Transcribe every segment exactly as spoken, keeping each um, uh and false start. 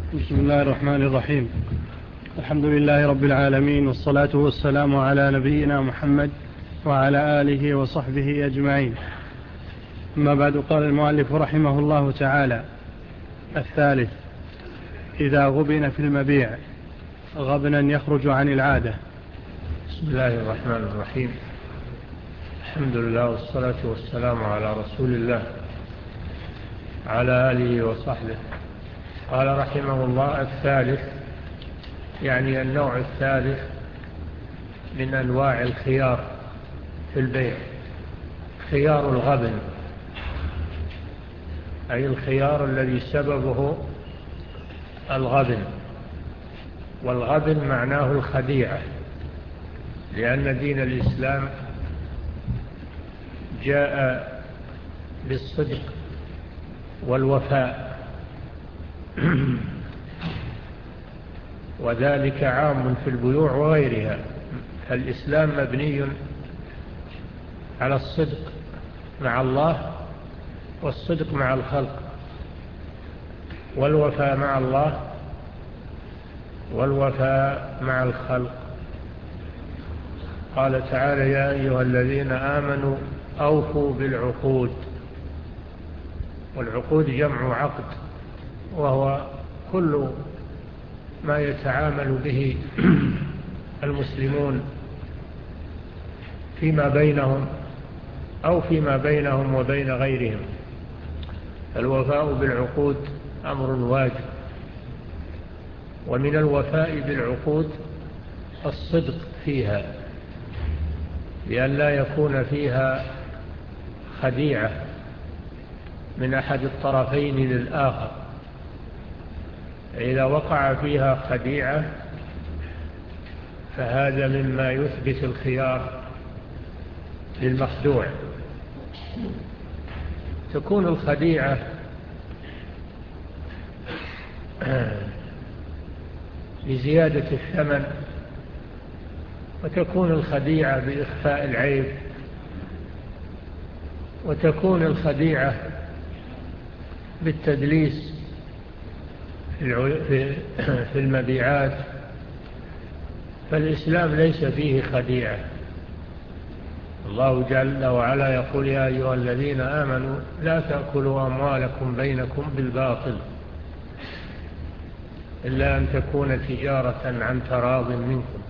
بسم الله الرحمن الرحيم. الحمد لله رب العالمين، والصلاة والسلام على نبينا محمد وعلى آله وصحبه أجمعين. أما بعد، قال المؤلف رحمه الله تعالى: الثالث إذا غبن في المبيع غبنا يخرج عن العادة. بسم الله الرحمن الرحيم. الحمد لله والصلاة والسلام على رسول الله على آله وصحبه. قال رحمه الله: الثالث، يعني النوع الثالث من أنواع الخيار في البيع، خيار الغبن، أي الخيار الذي سببه الغبن. والغبن معناه الخديعة، لأن دين الإسلام جاء بالصدق والوفاء وذلك عام في البيوع وغيرها. فالإسلام مبني على الصدق مع الله والصدق مع الخلق، والوفاء مع الله والوفاء مع الخلق. قال تعالى: يا أيها الذين آمنوا أوفوا بالعقود. والعقود جمع عقد، وهو كل ما يتعامل به المسلمون فيما بينهم أو فيما بينهم وبين غيرهم. الوفاء بالعقود أمر واجب، ومن الوفاء بالعقود الصدق فيها، لأن لا يكون فيها خديعة من أحد الطرفين للآخر. إذا وقع فيها خديعة فهذا مما يثبت الخيار للمخدوع. تكون الخديعة لزيادة الثمن، وتكون الخديعة بإخفاء العيب، وتكون الخديعة بالتدليس في المبيعات. فالإسلام ليس فيه خديعة. الله جل وعلا يقول: يا أيها الذين آمنوا لا تأكلوا أموالكم بينكم بالباطل إلا أن تكون تجارة عن تراض منكم.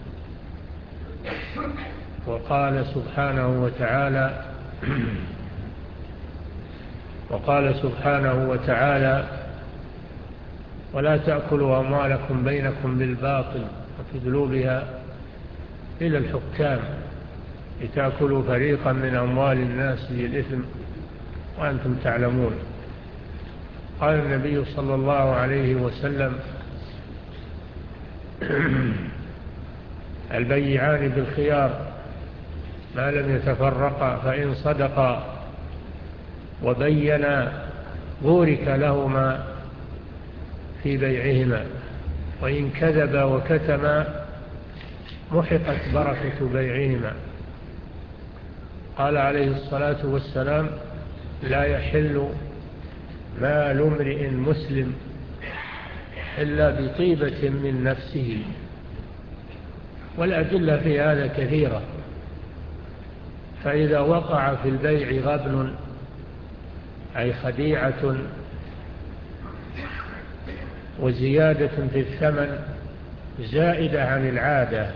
وقال سبحانه وتعالى وقال سبحانه وتعالى: ولا تأكلوا أموالكم بينكم بالباطل وتدلوا بها إلى الحكام لتأكلوا فريقا من أموال الناس بالإثم وأنتم تعلمون. قال النبي صلى الله عليه وسلم: البيعان بالخيار ما لم يتفرقا، فإن صدقا وبينا بورك لهما في بيعهما، وإن كذبا وكتما محقت بركة بيعهما. قال عليه الصلاة والسلام: لا يحل مال امرئ مسلم إلا بطيبة من نفسه. والأدلة في هذا كثيرة. فإذا وقع في البيع غبن، أي خديعة وزيادة في الثمن زائدة عن العادة،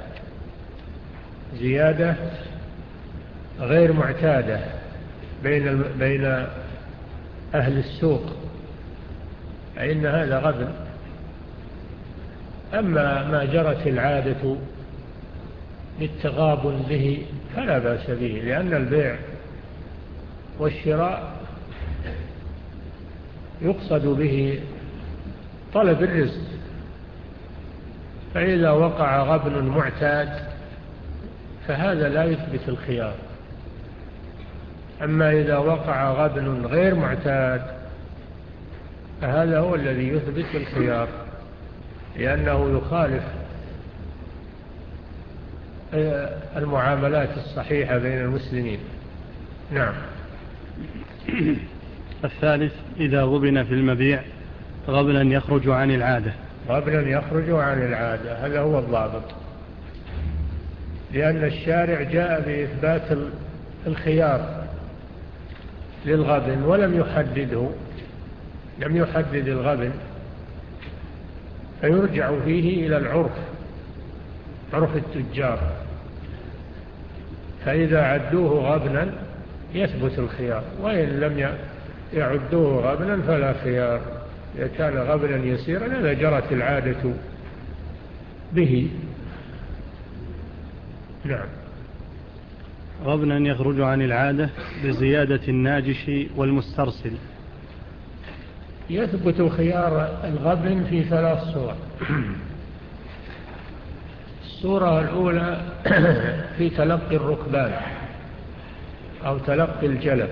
زيادة غير معتادة بين بين أهل السوق، فإن هذا غبن. أما ما جرت العادة للتغابن به فلا بأس به، لأن البيع والشراء يقصد به طلب الرزق. فإذا وقع غبن معتاد فهذا لا يثبت الخيار. أما إذا وقع غبن غير معتاد فهذا هو الذي يثبت الخيار، لأنه يخالف المعاملات الصحيحة بين المسلمين. نعم. الثالث إذا غبن في المبيع غبنا يخرج عن العادة. غبنا يخرج عن العادة، هذا هو الضابط، لأن الشارع جاء بإثبات الخيار للغبن ولم يحدده، لم يحدد الغبن، فيرجع فيه إلى العرف، عرف التجار، فإذا عدوه غبنا يثبت الخيار، وإن لم يعدوه غبنا فلا خيار. إذا كان غبنا يسيرا لا جرت العادة به. نعم. غبنا يخرج عن العادة بزيادة الناجش والمسترسل. يثبت خيار الغبن في ثلاث صور. الصورة الأولى في تلقي الركبان أو تلقي الجلب،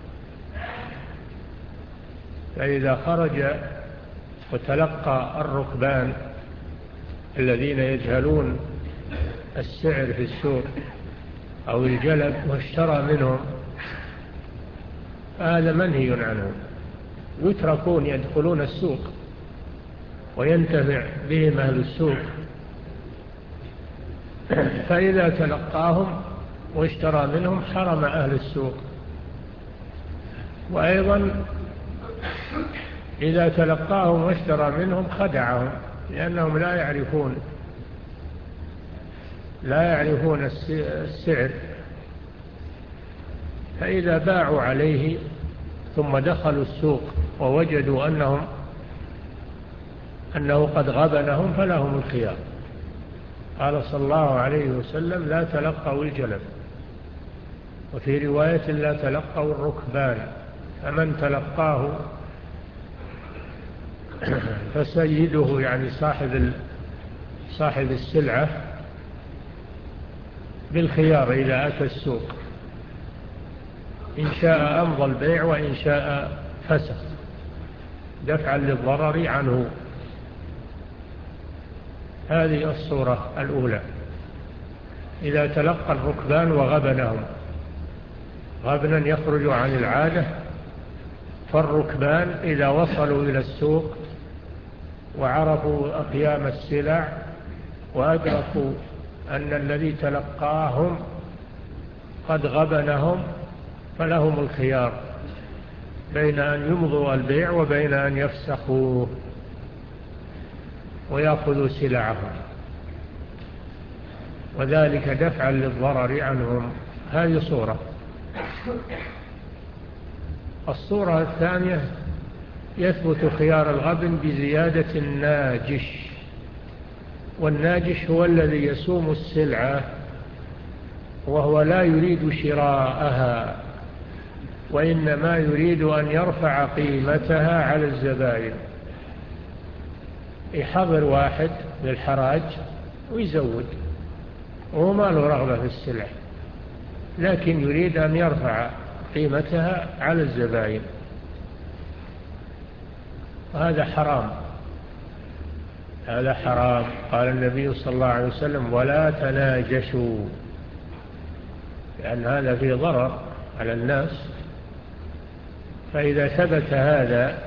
فإذا خرج وتلقى الركبان الذين يجهلون السعر في السوق أو الجلب واشترى منهم، هذا منهي عنه، يتركون يدخلون السوق وينتفع بهم أهل السوق، فإذا تلقاهم واشترى منهم حرم أهل السوق. وأيضا إذا تلقاهم واشترى منهم خدعهم، لأنهم لا يعرفون لا يعرفون السعر، فإذا باعوا عليه ثم دخلوا السوق ووجدوا أنهم أنه قد غبنهم فلهم الخيار. قال صلى الله عليه وسلم: لا تلقوا الجلب، وفي رواية: لا تلقوا الركبان، فمن تلقاه فسيده، يعني صاحب صاحب السلعة، بالخيار إذا أتى السوق، إن شاء أمضى البيع وإن شاء فسخ، دفعا للضرر عنه. هذه الصورة الأولى إذا تلقى الركبان وغبنهم، غبنا يخرج عن العادة. فالركبان إذا وصلوا إلى السوق وعرفوا أقيام السلع وأدركوا أن الذي تلقاهم قد غبنهم فلهم الخيار بين أن يمضوا البيع وبين أن يفسخوه ويأخذوا سلعهم، وذلك دفعا للضرر عنهم. هذه صورة. الصورة الثانية يثبت خيار الغبن بزيادة الناجش، والناجش هو الذي يسوم السلعة وهو لا يريد شراءها، وإنما يريد أن يرفع قيمتها على الزبائن، يحضر واحد للحراج ويزود، وهو ما له رغبة في السلع، لكن يريد أن يرفع قيمتها على الزبائن، وهذا حرام، هذا حرام. قال النبي صلى الله عليه وسلم: ولا تناجشوا، لأن هذا فيه ضرر على الناس. فإذا ثبت هذا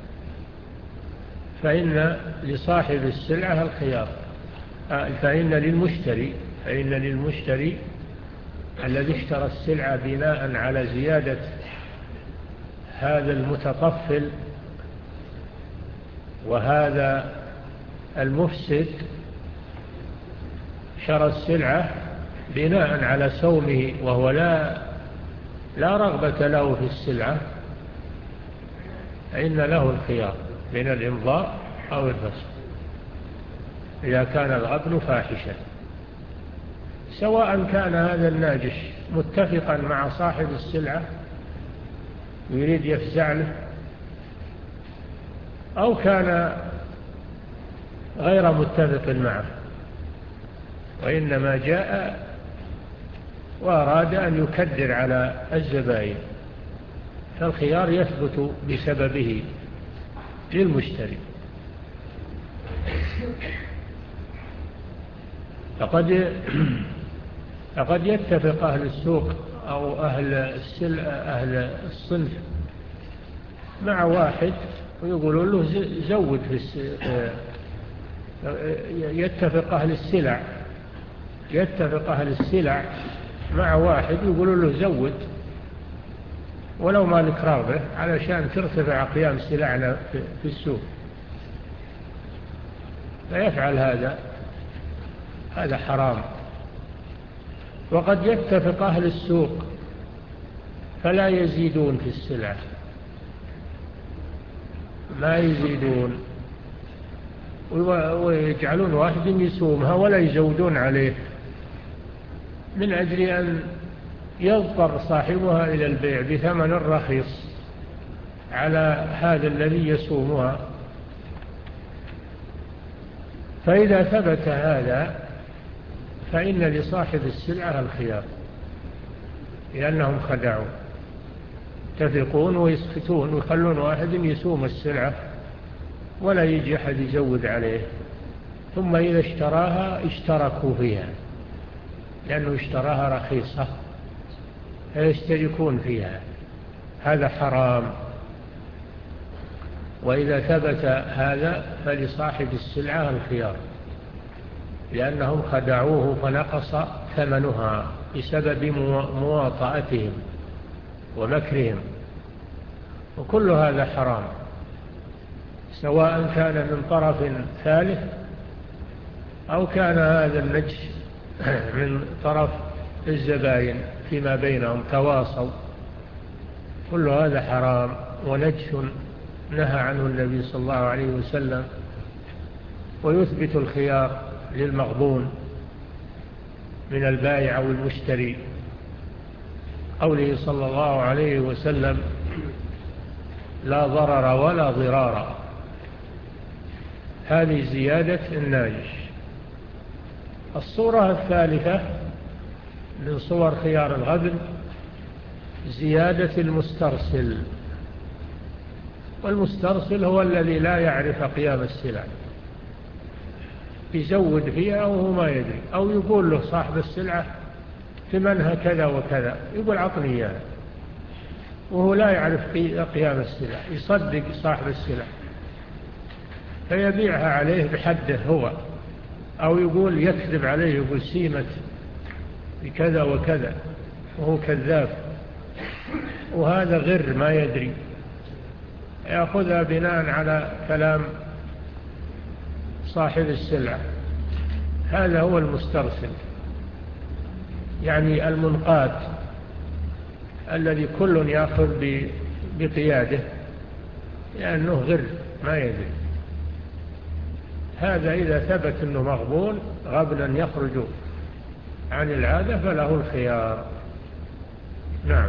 فإن لصاحب السلعة الخيار، فإن للمشتري فإن للمشتري الذي اشترى السلعة بناء على زيادة هذا المتطفل وهذا المفسد، شرى السلعة بناء على سومه وهو لا لا رغبة له في السلعة، فإن له الخيار بين الإمضاء أو الفسخ إذا كان الغبن فاحشا، سواء كان هذا الناجش متفقا مع صاحب السلعة يريد يفزع له، أو كان غير متفق معه وإنما جاء وأراد أن يكدر على الزبائن، فالخيار يثبت بسببه للمشتري. فقد فقد يتفق أهل السوق أو أهل السلع أهل الصنف مع واحد ويقولون له زود في يتفق أهل السلع يتفق أهل السلع مع واحد يقولوا له زود ولو ما لك رغبة علشان ترتفع قيام سلعنا في السوق، فيفعل هذا، هذا حرام. وقد يتفق أهل السوق فلا يزيدون في السلعة، ما يزيدون، ويجعلون واحد يسومها ولا يزودون عليه من أجل أن يضطر صاحبها إلى البيع بثمن رخيص على هذا الذي يسومها. فإذا ثبت هذا فإن لصاحب السلعة الخيار، لأنهم خدعوا، يتفقون ويسكتون ويخلون واحد يسوم السلعة ولا يجي أحد يزود عليه، ثم إذا اشتراها اشتركوا فيها لأنه اشتراها رخيصة فيشتركون فيها، هذا حرام. وإذا ثبت هذا فلصاحب السلعة الخيار، لأنهم خدعوه فنقص ثمنها بسبب مواطأتهم ومكرهم، وكل هذا حرام، سواء كان من طرف ثالث أو كان هذا النجش من طرف الزبائن فيما بينهم تواصوا، كل هذا حرام ونجش نهى عنه النبي صلى الله عليه وسلم. ويثبت الخيار للمغبون من البائع أو المشتري، قوله صلى الله عليه وسلم لا ضرر ولا ضرار، هذه زيادة الناجش. الصورة الثالثة من صور خيار الغبن زيادة المسترسل، والمسترسل هو الذي لا يعرف قيام السلع، يزود فيها أو هو ما يدري، أو يقول له صاحب السلعة ثمنها كذا وكذا، يقول عطني إياها وهو لا يعرف قيام السلع، يصدق صاحب السلع فيبيعها عليه بحده هو، أو يقول يكذب عليه يقول سيمت بكذا وكذا وهو كذاب، وهذا غر ما يدري، يأخذها بناء على كلام صاحب السلعة، هذا هو المسترسل، يعني المنقاد الذي كل يأخذ بقياده لأنه غر ما يدري. هذا إذا ثبت أنه مغبون غبنا يخرج عن العادة فله الخيار. نعم.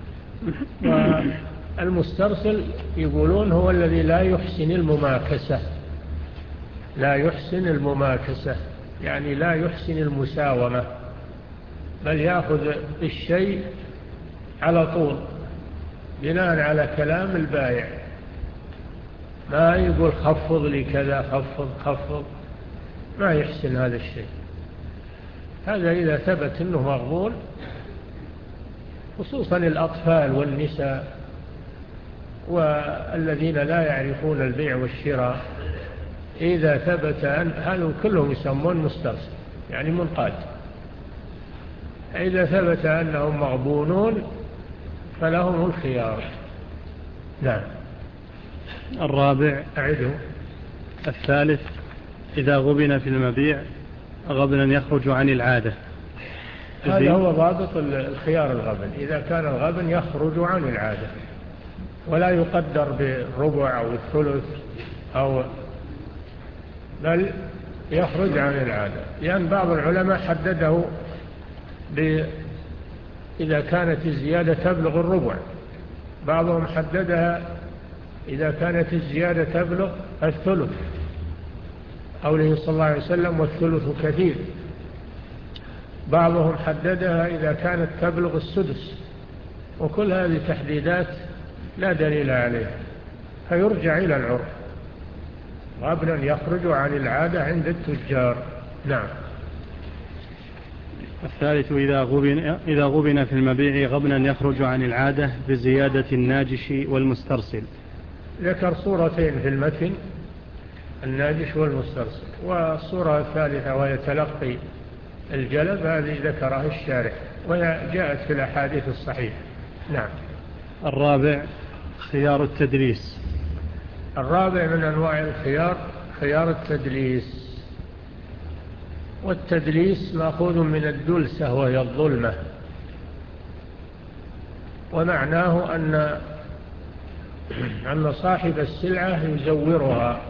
والمسترسل يقولون هو الذي لا يحسن المماكسة، لا يحسن المماكسة يعني لا يحسن المساومة، بل يأخذ الشيء على طول بناء على كلام البائع، ما يقول خفض لي كذا خفض خفض، ما يحسن هذا الشيء. هذا إذا ثبت أنه مغبون، خصوصا الأطفال والنساء والذين لا يعرفون البيع والشراء، إذا ثبت أن هذا كلهم يسمون مسترسل يعني منقاد، إذا ثبت أنهم مغبونون فلهم الخيار. نعم. الرابع أعده. الثالث إذا غبن في المبيع غبنا يخرج عن العادة، هذا هو ضابط الخيار الغبن، إذا كان الغبن يخرج عن العادة ولا يقدر بالربع أو الثلث أو بل يخرج عن العادة، لأن بعض العلماء حدده إذا كانت الزيادة تبلغ الربع، بعضهم حددها إذا كانت الزيادة تبلغ الثلث، قوله صلى الله عليه وسلم والثلث كثير، بعضهم حددها إذا كانت تبلغ السدس، وكل هذه تحديدات لا دليل عليها، فيرجع إلى العرف، غبنا يخرج عن العادة عند التجار. نعم. الثالث إذا غبن, إذا غبن في المبيع غبنا يخرج عن العادة بزيادة الناجش والمسترسل. ذكر صورتين في المتن، الناجش والمسترسل. والصورة الثالثة وهي تلقي الجلب، هذه ذكرها الشارع وهي جاءت في الأحاديث الصحيحة. نعم. الرابع خيار التدليس. الرابع من أنواع الخيار خيار التدليس. والتدليس مأخوذ من الدلسة وهي الظلمة، ومعناه أن أن صاحب السلعة يزورها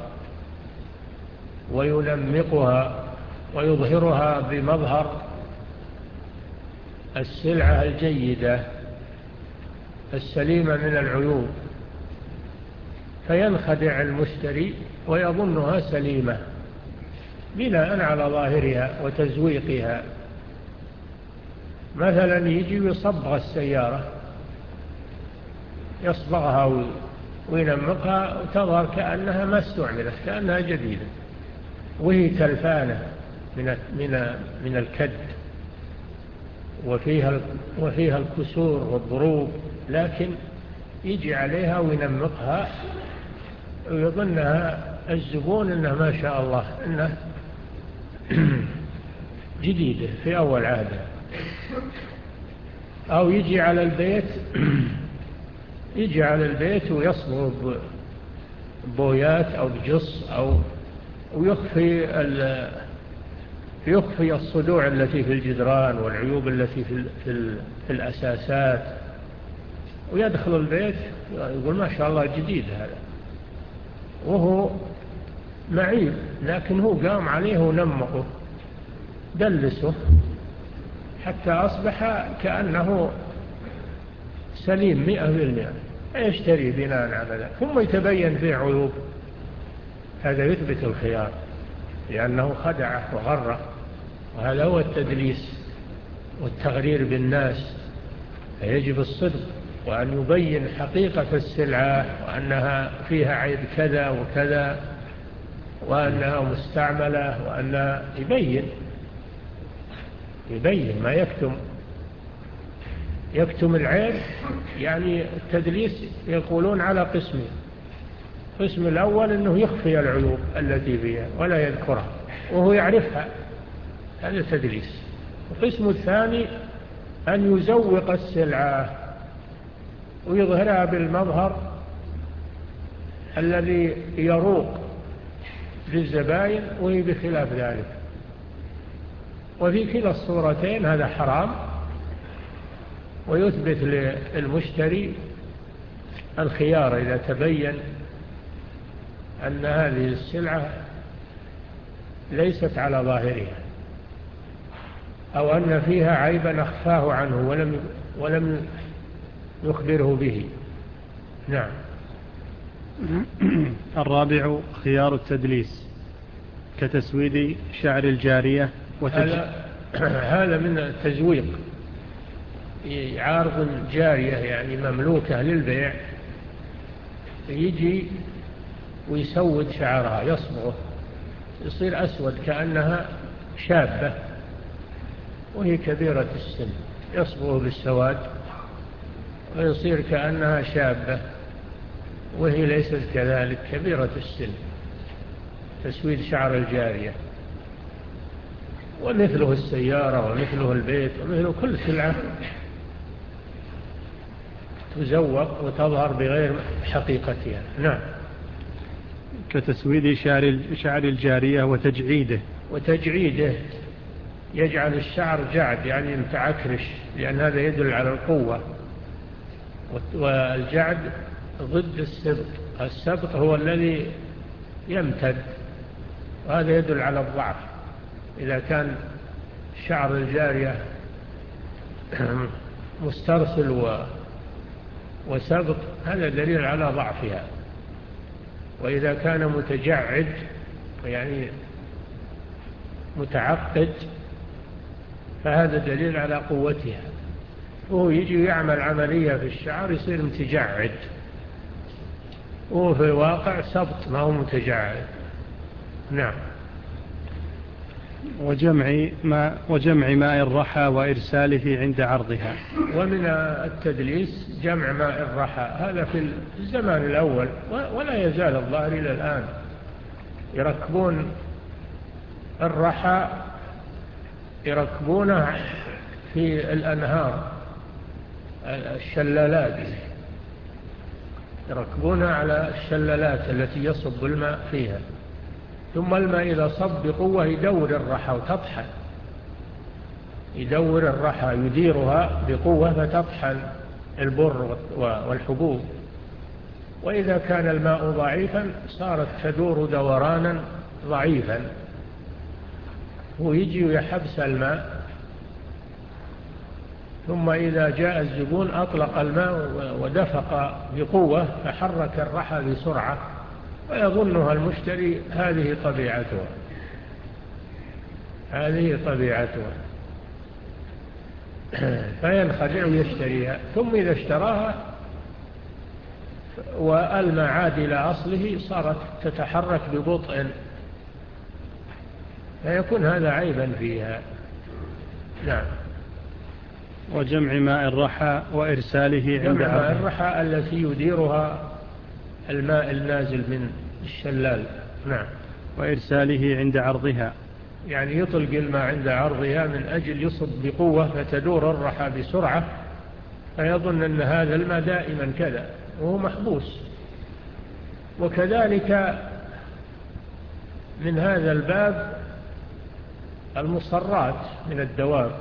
وينمقها ويظهرها بمظهر السلعة الجيدة السليمة من العيوب، فينخدع المشتري ويظنها سليمة بناء على ظاهرها وتزويقها. مثلا يجي يصبغ السيارة، يصبغها وينمقها وتظهر كأنها ما استعملت، كأنها جديدة، وهي تلفانة من من من الكد وفيها وفيها الكسور والضروب، لكن يجي عليها وينمقها ويظنها الزبون انها ما شاء الله انها جديدة في اول عهده. او يجي على البيت يجي على البيت ويصبغ بويات او بجص او ويخفي يخفي الصدوع التي في الجدران والعيوب التي في, في, في الأساسات، ويدخل البيت يقول ما شاء الله جديد هذا، وهو معيب، لكن هو قام عليه ونمقه دلسه حتى أصبح كأنه سليم مئة بالمئة، يشتري بناء على ذلك، ثم يتبين فيه عيوب. هذا يثبت الخيار لأنه خدعه وغره، وهذا هو التدليس والتغرير بالناس. فيجب الصدق وأن يبين حقيقة السلعة وأنها فيها عيب كذا وكذا وأنها مستعملة، وأنها يبين يبين ما يكتم يكتم العيب. يعني التدليس يقولون على قسمين: القسم الأول أنه يخفي العيوب التي فيها ولا يذكرها وهو يعرفها، هذا تدليس. القسم الثاني أن يزوق السلعة ويظهرها بالمظهر الذي يروق للزبائن، وهي بخلاف ذلك. وفي كلا الصورتين هذا حرام، ويثبت للمشتري الخيار إذا تبين أن هذه السلعة ليست على ظاهرها، أو أن فيها عيبا أخفاه عنه ولم ولم يخبره به. نعم. الرابع خيار التدليس كتسويد شعر الجارية وتج... هذا هذا من التزويق، يعارض الجارية يعني مملوكة للبيع، يجي ويسود شعرها يصبغه يصير أسود كأنها شابة وهي كبيرة السن، يصبغه بالسواد ويصير كأنها شابة وهي ليست كذلك كبيرة السن، تسويد شعر الجارية. ومثله السيارة ومثله البيت ومثله كل سلعة تزوق وتظهر بغير حقيقتها. نعم. كتسويد شعر شعر الجارية وتجعيده وتجعيده يجعل الشعر جعد يعني متعكرش، لأن هذا يدل على القوة، والجعد ضد السبط. السبط هو الذي يمتد، وهذا يدل على الضعف. إذا كان شعر الجارية مسترسل و وسبط هذا دليل على ضعفها، وإذا كان متجعد يعني متعقد فهذا دليل على قوتها. وهو يجي يعمل عملية في الشعر يصير متجعد، وهو في الواقع سبط ما هو متجعد. نعم. وجمع ماء وجمع ماء الرحى وإرساله عند عرضها. ومن التدليس جمع ماء الرحى، هذا في الزمان الأول ولا يزال الظاهر إلى الآن. يركبون الرحى يركبونه في الأنهار الشلالات، يركبونها على الشلالات التي يصب الماء فيها، ثم الماء إذا صب بقوة يدور الرحى وتطحن، يدور الرحى يديرها بقوة فتطحن البر والحبوب. وإذا كان الماء ضعيفا صارت تدور دورانا ضعيفا، ويجي يحبس الماء، ثم إذا جاء الزبون أطلق الماء ودفق بقوة فحرك الرحى بسرعة، ويظنها المشتري هذه طبيعتها هذه طبيعتها فينخدع ويشتريها. ثم إذا اشتراها وألمى عاد إلى أصله صارت تتحرك ببطء، فيكون هذا عيبا فيها. نعم. وجمع ماء الرحى وإرساله عند جمع ماء عرضه. الرحى التي يديرها الماء النازل من الشلال. نعم. وإرساله عند عرضها، يعني يطلق الماء عند عرضها من أجل يصب بقوة فتدور الرحى بسرعة، فيظن أن هذا الماء دائما كذا وهو محبوس. وكذلك من هذا الباب المصرات من الدواب،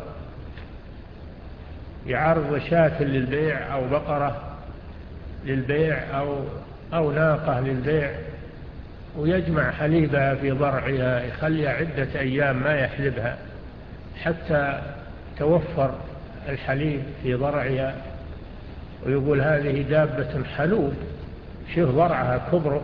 يعرض شاة للبيع أو بقرة للبيع أو, أو ناقة للبيع، ويجمع حليبها في ضرعها، يخليها عدة أيام ما يحلبها حتى توفر الحليب في ضرعها، ويقول هذه دابة حلوب، شوف ضرعها كبره،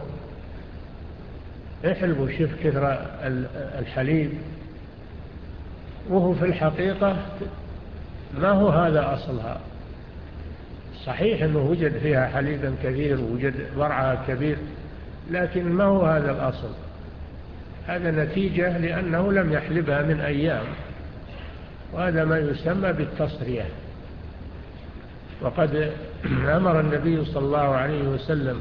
احلبوا شوف كثر الحليب، وهو في الحقيقة ما هو هذا أصلها. صحيح أنه وجد فيها حليبا كثير ووجد ضرعها كبير، لكن ما هو هذا الأصل، هذا نتيجة لأنه لم يحلبها من أيام، وهذا ما يسمى بالتصرية. وقد أمر النبي صلى الله عليه وسلم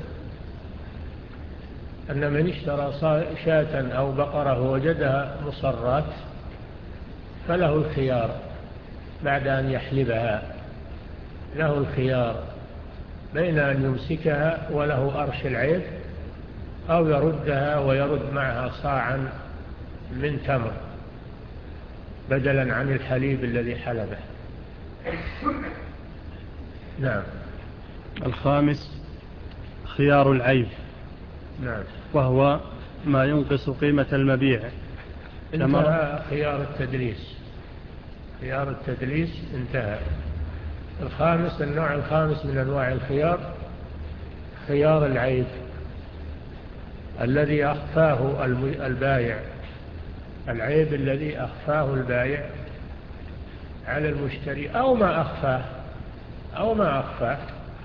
أن من اشترى شاة أو بقرة ووجدها مصرات فله الخيار بعد أن يحلبها، له الخيار بين أن يمسكها وله أرش العيب، أو يردها ويرد معها صاعا من تمر بدلا عن الحليب الذي حلبه. نعم. الخامس خيار العيب. نعم. وهو ما ينقص قيمة المبيع. انتهى خيار التدليس، خيار التدليس انتهى. الخامس، النوع الخامس من أنواع الخيار خيار العيب الذي أخفاه البائع، العيب الذي أخفاه البائع على المشتري، أو ما أخفاه أو ما أخفاه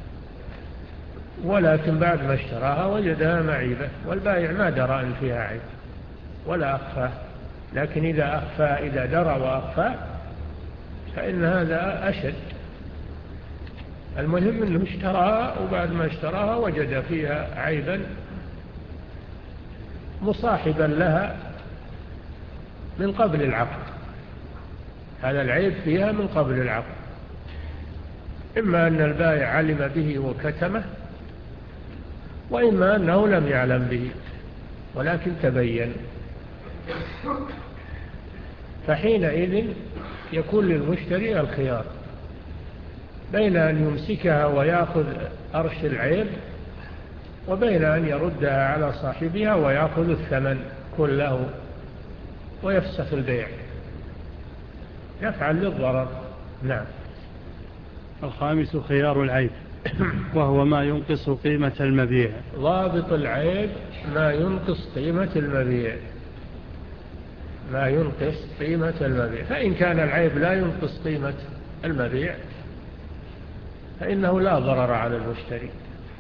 ولكن بعد ما اشتراها وجدها معيبة، والبائع ما درى أن فيها عيب ولا أخفاه. لكن إذا أخفى إذا درى وأخفى فإن هذا أشد. المهم أنه اشتراها، وبعد ما اشتراها وجد فيها عيبا مصاحبا لها من قبل العقد، هذا العيب فيها من قبل العقد، إما أن البائع علم به وكتمه، وإما أنه لم يعلم به ولكن تبين، فحينئذ يكون للمشتري الخيار بين أن يمسكها ويأخذ أرش العيب، وبين أن يردها على صاحبها ويأخذ الثمن كله ويفسخ البيع، يفعل للضرر. نعم. الخامس خيار العيب وهو ما ينقص قيمة المبيع. ضابط العيب ما ينقص قيمة المبيع، ما ينقص قيمة المبيع. فإن كان العيب لا ينقص قيمة المبيع فإنه لا ضرر على المشتري.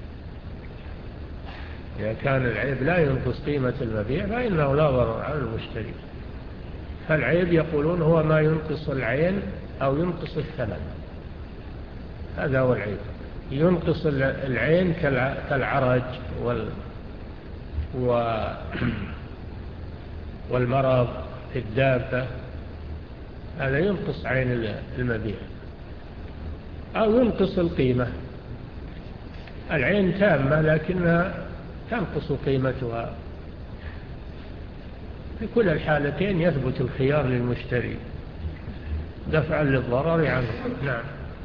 إذا كان العيب لا ينقص قيمة المبيع فإنه لا ضرر على المشتري. فالعيب يقولون هو ما ينقص العين أو ينقص الثمن، هذا هو العيب. ينقص العين كالعرج وال والمرض في الدابة، هذا ينقص عين المبيع أو ينقص القيمة. العين تامة لكنها تنقص قيمتها. في كل الحالتين يثبت الخيار للمشتري دفعا للضرر عنه. نعم.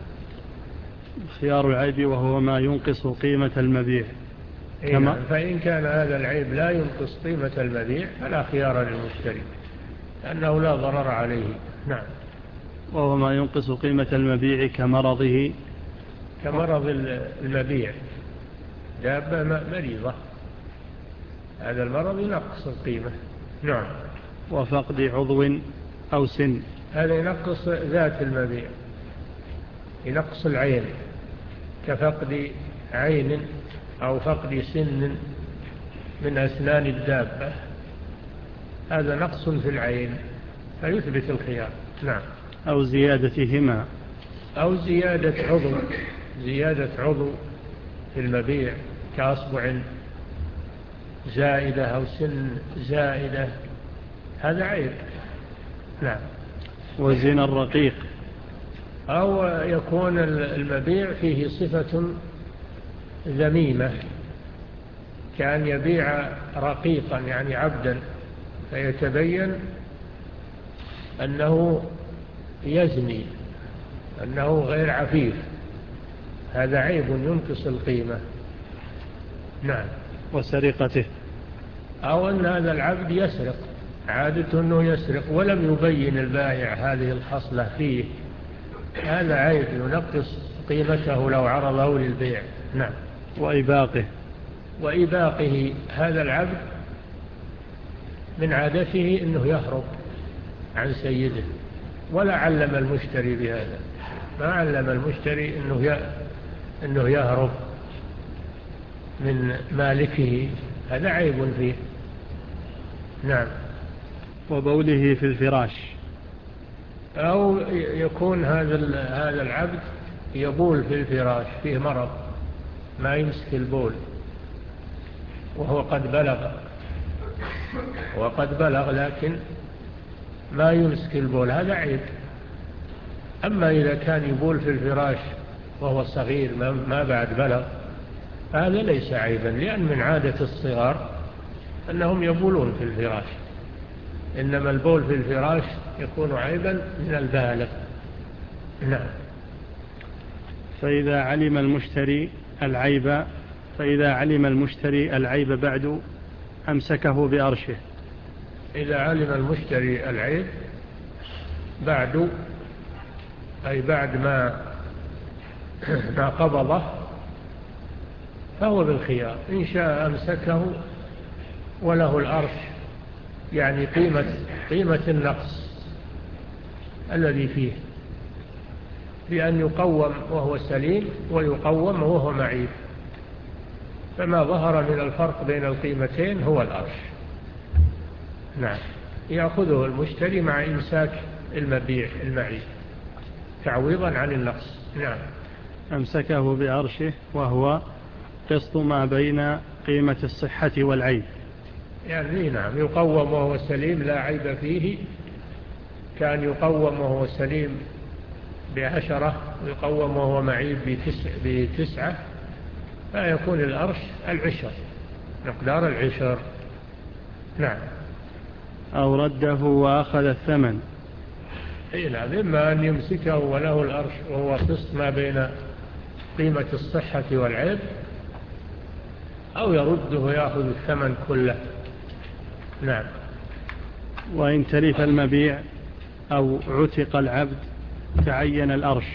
خيار العيب وهو ما ينقص قيمة المبيع. كما نعم. فإن كان هذا العيب لا ينقص قيمة المبيع فلا خيار للمشتري لأنه لا ضرر عليه. نعم. وهو ما ينقص قيمة المبيع كمرضه، كمرض المبيع، دابة مريضة، هذا المرض ينقص القيمة. نعم. وفقد عضو أو سن، هذا ينقص ذات المبيع، ينقص العين كفقد عين أو فقد سن من أسنان الدابة، هذا نقص في العين فيثبت الخيار. نعم. أو زيادتهما، أو زيادة عضو، زيادة عضو في المبيع كأصبع زائدة أو سن زائدة، هذا عيب. نعم. وزنا الرقيق، أو يكون المبيع فيه صفة ذميمة كأن يبيع رقيقا يعني عبدا فيتبين أنه يزني، أنه غير عفيف، هذا عيب ينقص القيمة. نعم. وسرقته، أو أن هذا العبد يسرق، عادته أنه يسرق ولم يبين البائع هذه الخصلة فيه، هذا عيب ينقص قيمته لو عرضه للبيع. نعم. وإباقه، وإباقه، هذا العبد من عادته أنه يهرب عن سيده ولا علم المشتري بهذا، ما علم المشتري أنه أنه يهرب من مالكه، هذا عيب فيه. نعم. وبوله في الفراش، أو يكون هذا هذا العبد يبول في الفراش، فيه مرض ما يمسك البول وهو قد بلغ وقد بلغ لكن ما يمسك البول، هذا عيب. أما إذا كان يبول في الفراش وهو صغير ما بعد بلغ هذا ليس عيبا، لأن من عادة الصغار أنهم يبولون في الفراش، إنما البول في الفراش يكون عيبا من البالغ. نعم. فإذا علم المشتري العيب فإذا علم المشتري العيب بعد أمسكه بأرشه، إذا علم المشتري العيب بعد أي بعد ما ما قبضه فهو بالخيار، إن شاء أمسكه وله الأرش، يعني قيمة قيمة النقص الذي فيه، بأن يقوم وهو سليم ويقوم وهو معيب، فما ظهر من الفرق بين القيمتين هو الأرش. نعم. يأخذه المشتري مع إمساك المبيع المعيب تعويضا عن النقص. نعم. أمسكه بأرشه وهو قسط ما بين قيمة الصحة والعيب، يعني نعم يقوم وهو سليم لا عيب فيه، كان يقوم وهو سليم بعشرة ويقوم وهو معيب بتسع بتسعة فيكون الأرش العشر، مقدار العشر. نعم. أو رده وأخذ الثمن، إيه نعم، إما أن يمسكه وله الأرش وهو قسط ما بين قيمة الصحة والعيب، أو يرده ويأخذ الثمن كله. نعم. وإن تلف المبيع أو عتق العبد تعين الأرش،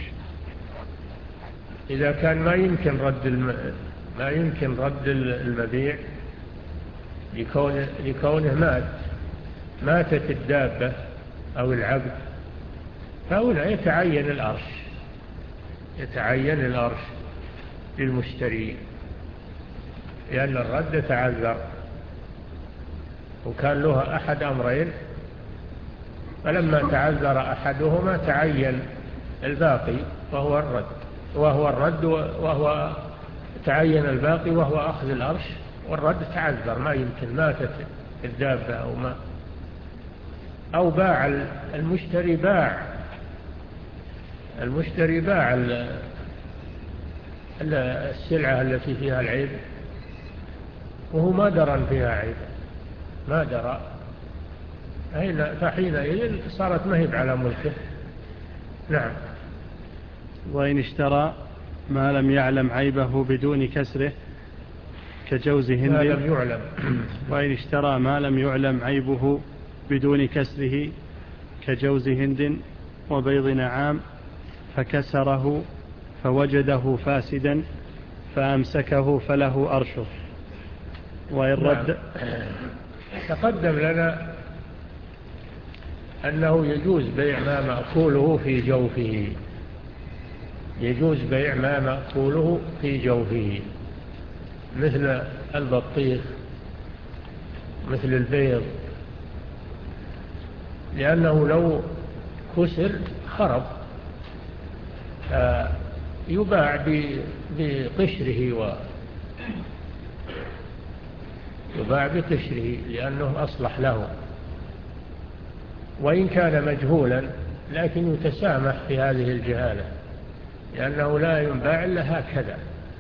إذا كان ما يمكن رد الم... ما يمكن رد المبيع لكونه, لكونه مات ماتت الدابة أو العبد، فهنا يتعين الأرش، يتعين الأرش للمشتري، لأن الرد تعذر وكان له أحد أمرين، فلما تعذر أحدهما تعين الباقي وهو الرد وهو الرد وهو تعين الباقي وهو أخذ الأرش، والرد تعذر ما يمكن، ماتت الدابة أو ما أو باع المشتري باع المشتري باع السلعة التي فيها العيب وهو ما درى فيها عيب، ما درى، فحينئذ صارت مهب على ملكه. نعم. وإن اشترى ما لم يعلم عيبه بدون كسره كجوز هند ما لم يعلم وإن اشترى ما لم يعلم عيبه بدون كسره كجوز هند وبيض نعام فكسره فوجده فاسدا فأمسكه فله أرشه. وإن رد نعم. تقدم لنا أنه يجوز بيع ما مأكوله في جوفه، يجوز بيع ما مأكوله في جوفه مثل البطيخ مثل البيض، لأنه لو كسر خرب يباع بقشره و يباع بقشره لأنه أصلح له، وإن كان مجهولا لكن يتسامح في هذه الجهالة لأنه لا ينباع إلا هكذا.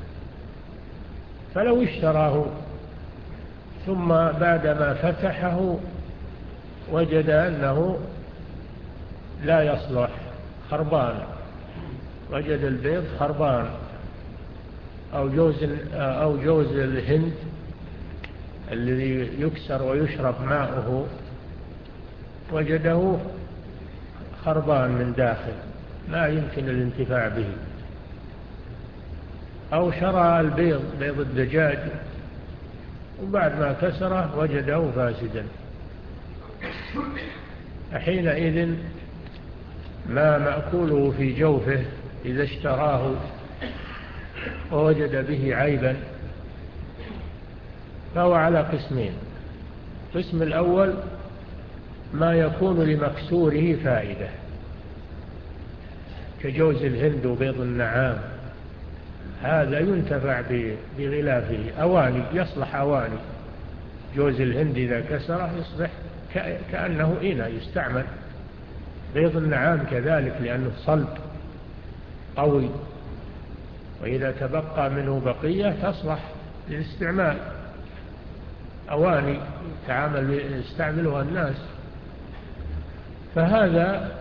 فلو اشتراه ثم بعدما فتحه وجد أنه لا يصلح خربان، وجد البيض خربان أو جوز أو جوز الهند الذي يكسر ويشرب ماؤه وجده خربان من داخل لا يمكن الانتفاع به، أو شرى البيض بيض الدجاج وبعد ما كسره وجده فاسدا، حينئذ ما مأكوله في جوفه إذا اشتراه ووجد به عيبا فهو على قسمين. القسم الأول ما يكون لمكسوره فائدة كجوز الهند وبيض النعام، هذا ينتفع بغلافه، أواني يصلح أواني. جوز الهند إذا كسره يصبح كأنه إناء يستعمل، بيض النعام كذلك لأنه صلب قوي، وإذا تبقى منه بقية تصلح للاستعمال، أواني تعامل يستعملها الناس. فهذا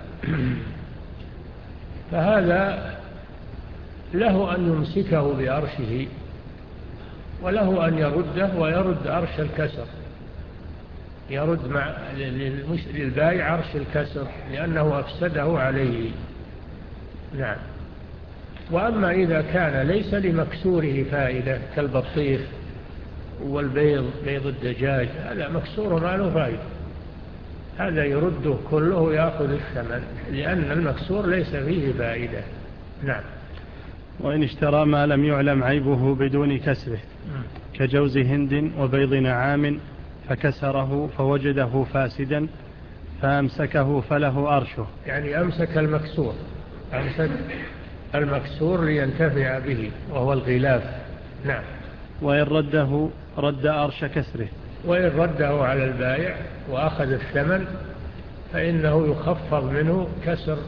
فهذا له أن يمسكه بأرشه وله أن يرده ويرد أرش الكسر، يرد مع للبائع عرش الكسر لأنه أفسده عليه. نعم. وأما إذا كان ليس لمكسوره فائدة كالبطيخ والبيض بيض الدجاج، هذا مكسور ما له فائدة، هذا يرده كله ويأخذ الثمن لأن المكسور ليس فيه فائدة. نعم. وإن اشترى ما لم يعلم عيبه بدون كسره كجوز هند وبيض نعام فكسره فوجده فاسدا فأمسكه فله أرشه، يعني أمسك المكسور، أمسك المكسور لينتفع به وهو الغلاف. نعم. وإن رده رد أرش كسره، وإن رده على البائع وأخذ الثمن فإنه يخفض منه كسر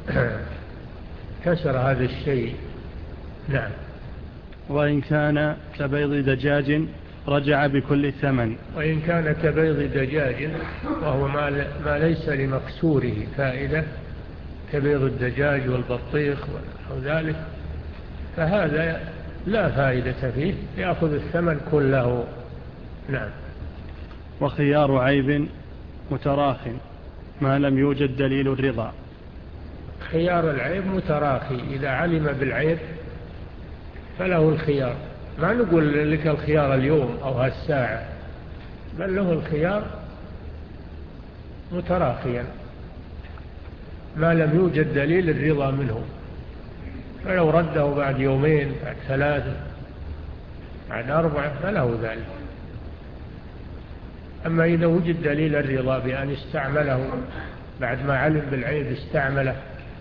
كسر هذا الشيء. نعم. وإن كان كبيض دجاج رجع بكل الثمن، وإن كان كبيض دجاج وهو ما ليس لمكسوره فائدة كبيض الدجاج والبطيخ وذلك فهذا لا فائدة فيه، يأخذ الثمن كله. نعم. وخيار عيب متراخ ما لم يوجد دليل الرضا. خيار العيب متراخي، إذا علم بالعيب فله الخيار، ما نقول لك الخيار اليوم أو هالساعة، بل له الخيار متراخيا ما لم يوجد دليل الرضا منه، فلو رده بعد يومين بعد ثلاثة بعد أربعة فله ذلك. أما إذا وجد دليل الرضا بأن استعمله بعد ما علم بالعيب استعمله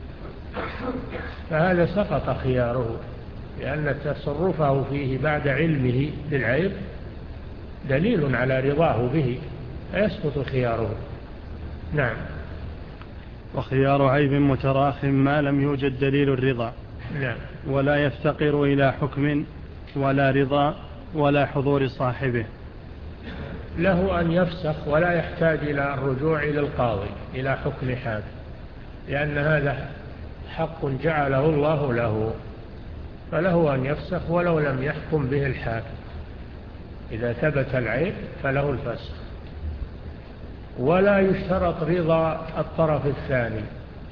فهذا سقط خياره، لأن تصرفه فيه بعد علمه بالعيب دليل على رضاه به فيسقط خياره. نعم. وخيار عيب متراخ ما لم يوجد دليل الرضا. نعم. ولا يفتقر إلى حكم ولا رضا ولا حضور صاحبه. له أن يفسخ ولا يحتاج إلى الرجوع إلى القاضي إلى حكم حاكم، لأن هذا حق جعله الله له، فله أن يفسخ ولو لم يحكم به الحاكم. إذا ثبت العيب فله الفسخ. ولا يشترط رضا الطرف الثاني،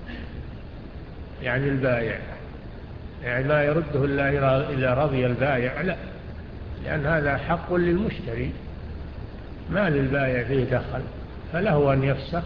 يعني البائع، يعني لا يرده إلا إذا رضي البائع، لا، لأن هذا حق للمشتري ما للبائع فيه دخل، فله أن يفسخ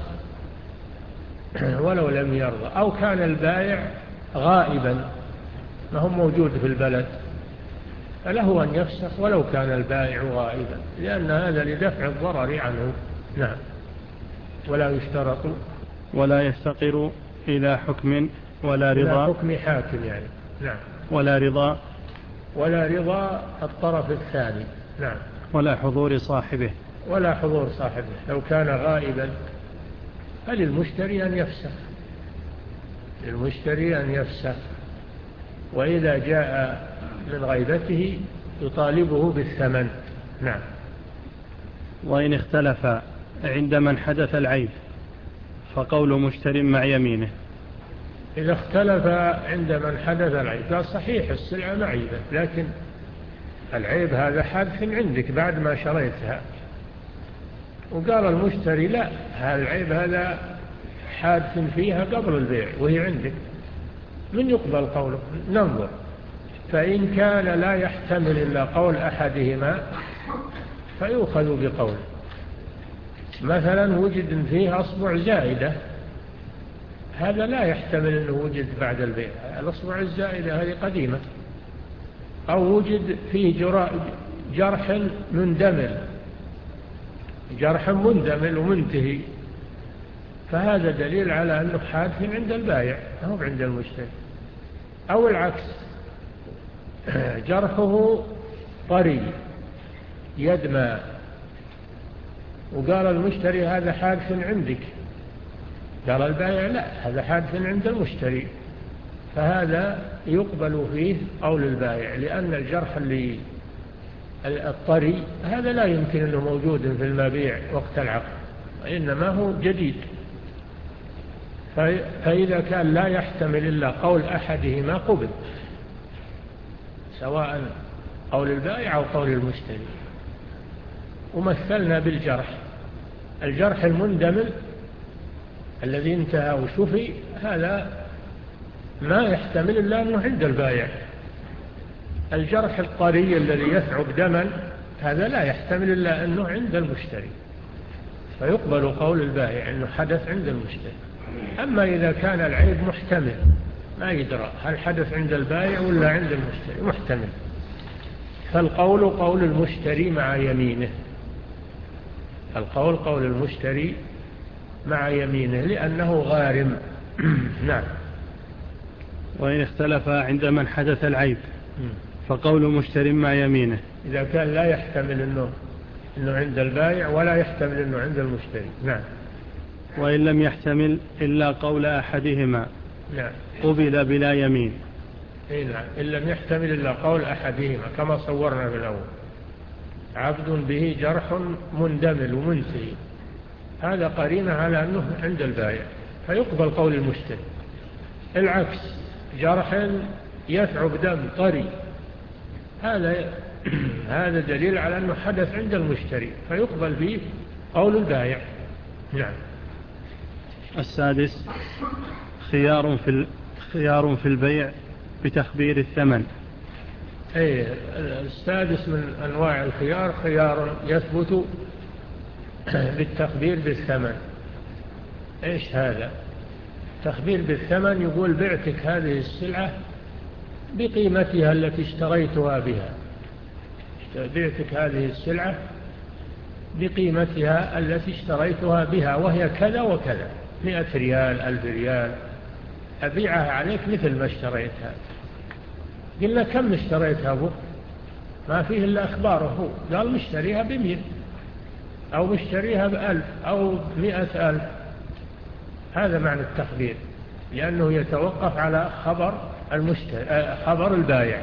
ولو لم يرضى. أو كان البائع غائبا ما هو موجود في البلد، فله أن يفسخ ولو كان البائع غائبا، لأن هذا لدفع الضرر عنه. نعم. ولا يشترط ولا يفتقر إلى حكم ولا رضا إلى حكم حاكم يعني. نعم. ولا رضا ولا رضا الطرف الثاني. نعم. ولا حضور صاحبه. ولا حضور صاحبه، لو كان غائبا فللمشتري أن يفسخ، للمشتري أن يفسخ، وإذا جاء من غيبته يطالبه بالثمن. نعم. وإن اختلف عند من حدث العيب فقول مشتر مع يمينه. إذا اختلف عند من حدث العيب، قال صحيح السلعة معيبة، لكن العيب هذا حادث عندك بعد ما شريتها، وقال المشتري لا، هذا العيب هذا حادث فيها قبل البيع وهي عندك، من يقبل قوله؟ ننظر. فإن كان لا يحتمل إلا قول أحدهما فيؤخذ بقوله. مثلا وجد فيه أصبع زائدة، هذا لا يحتمل أنه وجد بعد البيع، الأصبع الزائدة هذه قديمة. أو وجد فيه جرح مندمل، جرح مندمل ومنتهي، فهذا دليل على أنه حادث عند البائع أو عند المشتري. أو العكس، جرحه طري يدمى، وقال المشتري هذا حادث عندك، قال البائع لا، هذا حادث عند المشتري، فهذا يقبل فيه قول البائع، لأن الجرح اللي الطري هذا لا يمكن أنه موجود في المبيع وقت العقد، وإنما هو جديد. فإذا كان لا يحتمل إلا قول أحدهما قبل، سواء قول البائع أو قول المشتري. ومثلنا بالجرح، الجرح المندمل الذي انتهى وشفي هذا ما يحتمل إلا أنه عند البائع. الجرح الطري الذي يثعب دما هذا لا يحتمل إلا أنه عند المشتري، فيقبل قول البائع أنه حدث عند المشتري. أما إذا كان العيب محتمل ما يدرى هل حدث عند البائع ولا عند المشتري، محتمل، فالقول قول المشتري مع يمينه، القول قول المشتري مع يمينه لأنه غارم. نعم. وإن اختلف عند من حدث العيب فقول مشتر مع يمينه، إذا كان لا يحتمل أنه, إنه عند البائع ولا يحتمل أنه عند المشتري. نعم. وإن لم يحتمل إلا قول أحدهما نعم. قبل بلا يمين. إيه نعم. إن لم يحتمل إلا قول أحدهما كما صورنا في الأول، عبد به جرح مندمل ومنتهي، هذا قرينة على أنه عند البائع فيقبل قول المشتري. العكس، جرح يثعب دم طري، هذا هذا دليل على أنه حدث عند المشتري فيقبل فيه قول البائع. نعم. السادس خيار في خيار في البيع بتخبير الثمن. أي السادس من أنواع الخيار خيار يثبت بالتخبير بالثمن. إيش هذا؟ تخبير بالثمن يقول بعتك هذه السلعة بقيمتها التي اشتريتها بها، بعتك هذه السلعة بقيمتها التي اشتريتها بها وهي كذا وكذا، مئة ريال ألف ريال، أبيعها عليك مثل ما اشتريتها. قلنا كم اشتريتها أبو؟ ما فيه إلا أخباره، هو قال مشتريها بمئة أو مشتريها بألف أو مئة ألف، هذا معنى التخبير، لأنه يتوقف على خبر المشتري خبر البائع.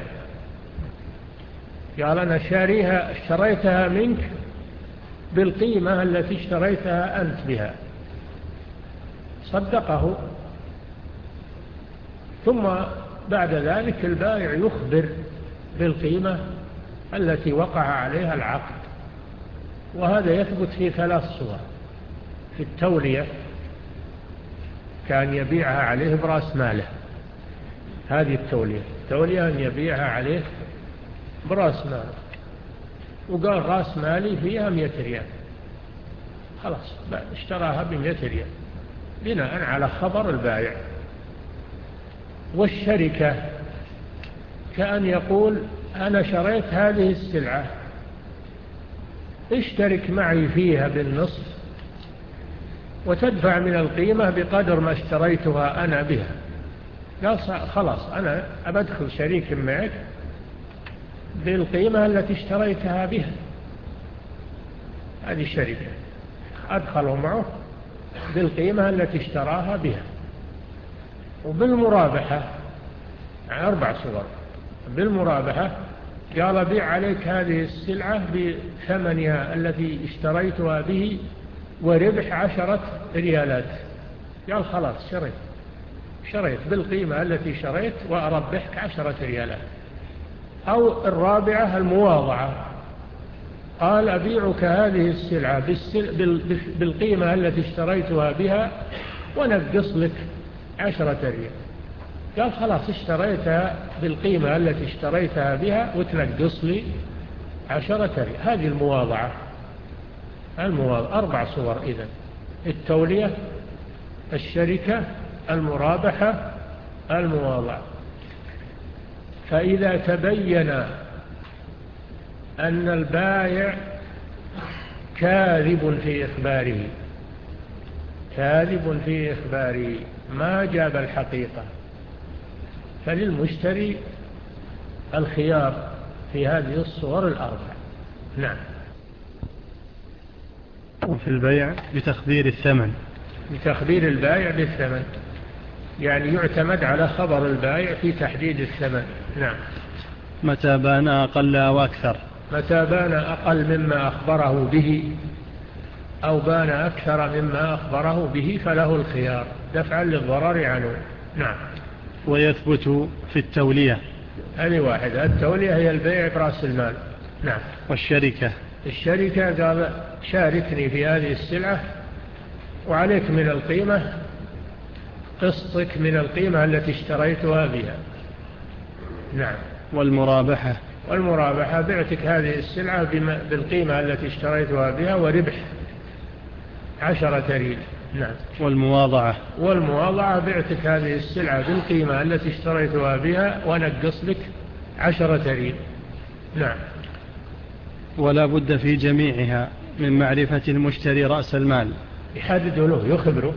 قال أنا شاريها اشتريتها منك بالقيمة التي اشتريتها أنت بها، صدقه. ثم بعد ذلك البائع يخبر بالقيمة التي وقع عليها العقد. وهذا يثبت في ثلاث صور: في التولية، كان يبيعها عليه برأس ماله، هذه التولية، التولية أن يبيعها عليه برأس ماله، وقال رأس مالي فيها مئة ريال، خلاص اشتراها بمئة ريال بناء على خبر البائع. والشركة كأن يقول أنا شريت هذه السلعة، اشترك معي فيها بالنصف وتدفع من القيمة بقدر ما اشتريتها أنا بها. قال خلاص أنا أدخل شريك معك بالقيمة التي اشتريتها بها. هذه الشركة أدخله معه بالقيمة التي اشتراها بها. وبالمرابحة أربع صور. بالمرابحة قال بيع عليك هذه السلعة بثمنها التي اشتريتها به وربح عشرة ريالات. قال خلاص شريت شريت بالقيمة التي شريت وأربحك عشرة ريالات. أو الرابعة المواضعة، قال أبيعك هذه السلعة بالقيمة التي اشتريتها بها ونقص لك عشرة ريال. قال خلاص اشتريتها بالقيمة التي اشتريتها بها وتنقص لي عشرة ريال. هذه المواضعة. المواضعة أربع صور إذن: التولية، الشركة، المرابحة، المواضعة. فإذا تبين أن البائع كاذب في إخباره كاذب في إخباره ما جاب الحقيقة، فللمشتري الخيار في هذه الصور الأربع. نعم. وفي البيع بتخبير الثمن، بتخبير البائع بالثمن، يعني يعتمد على خبر البائع في تحديد الثمن. نعم. متى بان أقل أو أكثر، متى بان أقل مما أخبره به أو بان أكثر مما أخبره به فله الخيار دفعا للضرر عنه. نعم. ويثبت في التولية. هذه واحدة. التولية هي البيع برأس المال. نعم. والشركة، الشركة قال شاركني في هذه السلعة وعليك من القيمة قسطك من القيمة التي اشتريتها بها. نعم. والمرابحة، والمرابحة بعتك هذه السلعة بالقيمة التي اشتريتها بها وربح عشرة ريال. نعم. والمواضعة، والمواضعة بعتك هذه السلعة بالقيمة التي اشتريتها بها ونقص لك عشرة ريال. نعم. ولا بد في جميعها من معرفة المشتري رأس المال، يحدد له، يخبره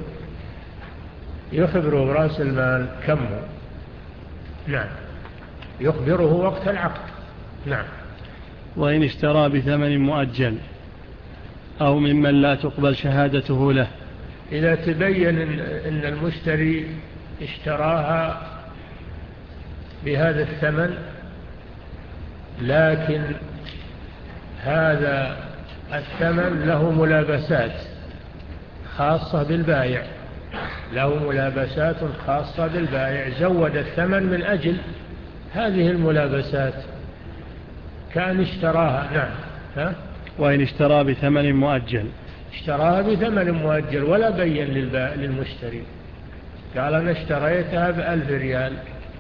يخبره برأس المال كم هو. نعم. يخبره وقت العقد. نعم. وإن اشترى بثمن مؤجل أو ممن لا تقبل شهادته له، إذا تبين أن المشتري اشتراها بهذا الثمن لكن هذا الثمن له ملابسات خاصة بالبائع له ملابسات خاصة بالبائع زود الثمن من أجل هذه الملابسات كان اشتراها. نعم. ها؟ وإن اشترى بثمن مؤجل، اشتراها بثمن مؤجل ولا بين للمشتري، قال أنا اشتريتها بألف ريال،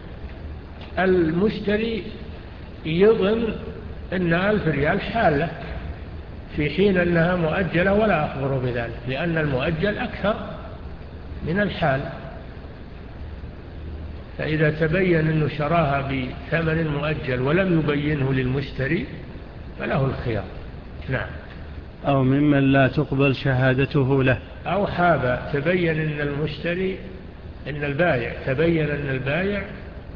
المشتري يظن أن ألف ريال حالة في حين أنها مؤجلة ولا أخبره بذلك، لأن المؤجل أكثر من الحال. فإذا تبين أنه شراها بثمن مؤجل ولم يبينه للمشتري فله الخيار. نعم. أو ممن لا تقبل شهادته له، أو حاب تبين أن المشتري أن البائع تبين أن البائع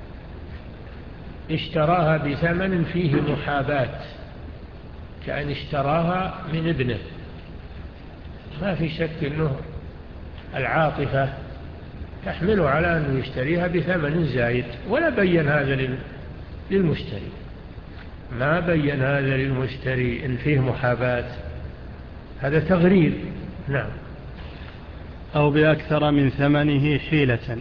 اشتراها بثمن فيه محاباة، كأن اشتراها من ابنه، ما في شك أنه العاطفة تحمله على أنه يشتريها بثمن زايد، ولا بين هذا للمشتري، ما بين هذا للمشتري إن فيه محاباة، هذا تغرير. نعم. أو بأكثر من ثمنه حيلة،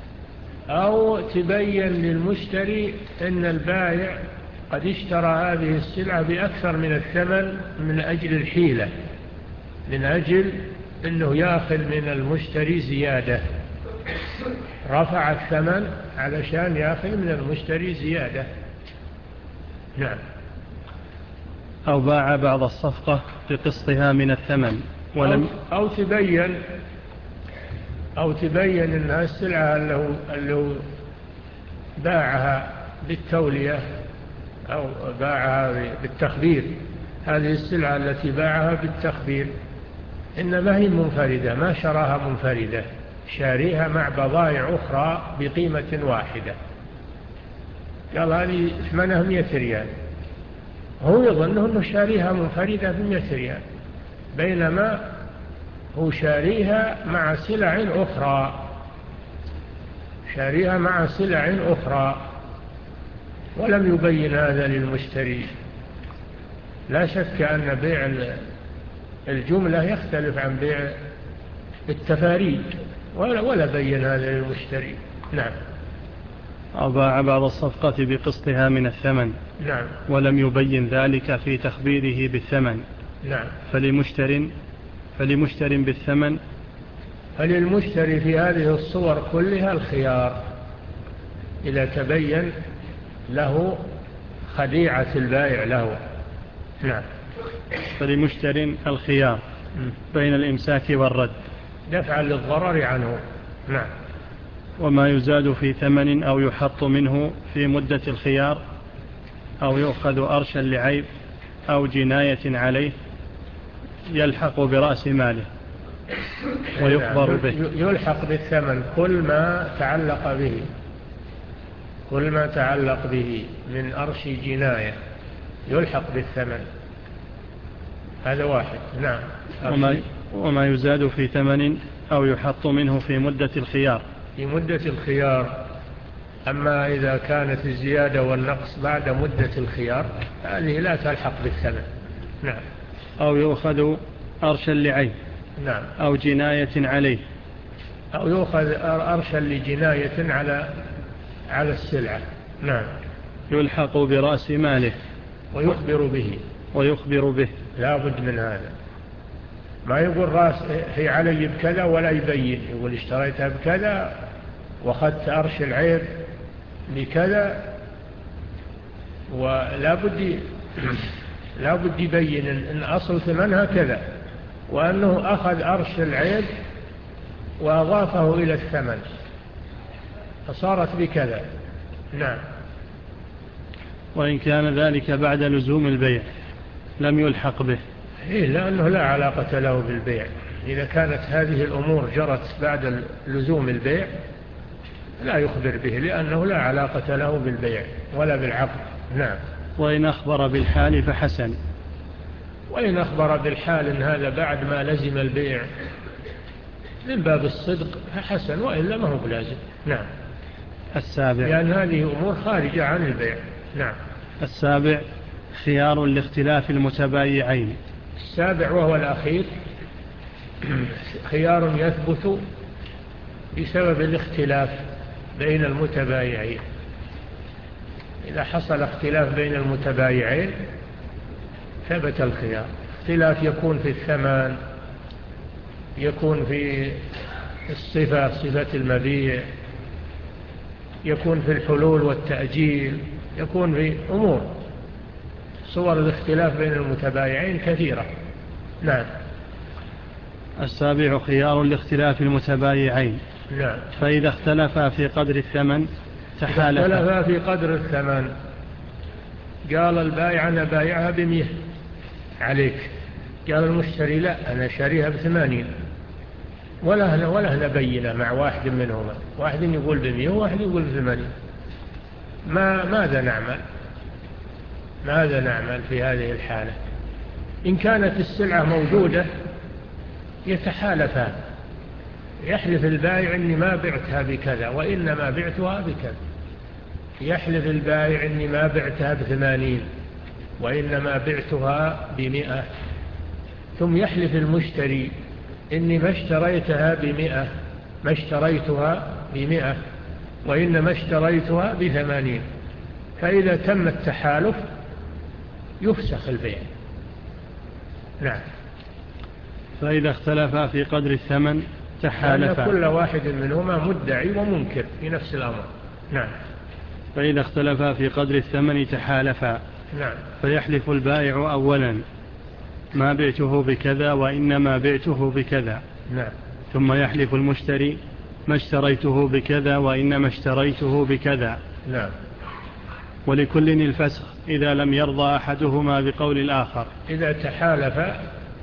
أو تبين للمشتري أن البائع قد اشترى هذه السلعة بأكثر من الثمن من أجل الحيلة، من أجل أنه يأخذ من المشتري زيادة، رفع الثمن علشان يأخذ من المشتري زيادة. نعم. أو باع بعض الصفقة بقسطها من الثمن ولم أو, أو تبين أو تبين أن السلعة اللي باعها بالتولية أو باعها بالتخبير، هذه السلعة التي باعها بالتخبير إنما هي منفردة، ما شراها منفردة، شاريها مع بضائع أخرى بقيمة واحدة، قال هذه ثمنها مئة ريال، هو يظنه أنه شاريها منفردة بمئة ريال، بينما هو شاريها مع سلع أخرى، شاريها مع سلع أخرى، ولم يبين هذا للمشتري. لا شك أن بيع الجملة يختلف عن بيع التفاريد، ولا, ولا بين هذا للمشتري. نعم. أو باع بعض الصفقة بقسطها من الثمن. نعم. ولم يبين ذلك في تخبيره بالثمن. نعم. فلمشتر فلمشتر بالثمن فللمشتري في هذه الصور كلها الخيار إذا تبين له خديعة البائع له. نعم. فلمشتر الخيار بين الإمساك والرد دفعا للضرر عنه. نعم. وما يزاد في ثمن أو يحط منه في مدة الخيار، أو يؤخذ أرشا لعيب أو جناية عليه، يلحق برأس ماله ويخبر به. يلحق بالثمن كل ما تعلق به، كل ما تعلق به من أرش جناية يلحق بالثمن، هذا واحد. نعم. وما, وما يزاد في ثمن أو يحط منه في مدة الخيار، في مدة الخيار. أما إذا كانت الزيادة والنقص بعد مدة الخيار هذه لا تلحق بالثمن. نعم. أو يؤخذ أرشا لعيب. نعم. أو جناية عليه. أو يؤخذ أرشا لجناية على على السلعة. نعم. يلحق برأس ماله ويخبر به. ويخبر به. لا بد من هذا، ما يقول راس هي علي بكذا ولا يبين، يقول اشتريتها بكذا واخذت أرش العيب بكذا، ولا بد لا بد يبين ان اصل ثمنها كذا، وانه اخذ أرش العيب واضافه الى الثمن فصارت بكذا. نعم. وإن كان ذلك بعد لزوم البيع لم يلحق به. إيه، لأنه لا علاقة له بالبيع. إذا كانت هذه الأمور جرت بعد لزوم البيع لا يخبر به، لأنه لا علاقة له بالبيع ولا بالعقد. نعم. وإن أخبر بالحال فحسن. وإن أخبر بالحال إن هذا بعد ما لزم البيع من باب الصدق فحسن، وإلا ما هو بلازم. نعم. السابع، لأن هذه أمور خارجة عن البيع. نعم. السابع خيار لاختلاف المتبايعين. السابع وهو الأخير خيار يثبت بسبب الاختلاف بين المتبايعين. إذا حصل اختلاف بين المتبايعين ثبت الخيار. اختلاف يكون في الثمن، يكون في الصفة، صفة المبيع، يكون في الحلول والتأجيل، يكون في أمور. صور الاختلاف بين المتبايعين كثيرة. نعم. السابع خيار لاختلاف المتبايعين. نعم. فإذا اختلفا في قدر الثمن تحالفا. اختلفا في قدر الثمن، قال البائع أنا بايعها بمئة عليك، قال المشتري لا أنا شاريها بثمانين، ولا هنا ولا هنا بينة مع واحد منهما، واحد يقول بمئة وواحد يقول بثمانين. ما ماذا نعمل؟ ماذا نعمل في هذه الحالة؟ إن كانت السلعة موجودة يتحالفان، يحلف البائع إني ما بعتها بكذا وإنما بعتها بكذا، يحلف البائع إني ما بعتها بثمانين وإنما بعتها بمئة، ثم يحلف المشتري إني ما اشتريتها بمئة ما اشتريتها بمئة وإنما اشتريتها بثمانين. فإذا تم التحالف يفسخ البيع. نعم. فإذا اختلفا في قدر الثمن تحالفا، لأن كل واحد منهما مدعي ومنكر في نفس الأمر. نعم. فإذا اختلفا في قدر الثمن تحالفا. نعم. فيحلف البائع أولا ما بعته بكذا وإنما بعته بكذا. نعم. ثم يحلف المشتري ما اشتريته بكذا وإنما اشتريته بكذا. نعم. ولكل الفسخ إذا لم يرضى أحدهما بقول الآخر. إذا تحالف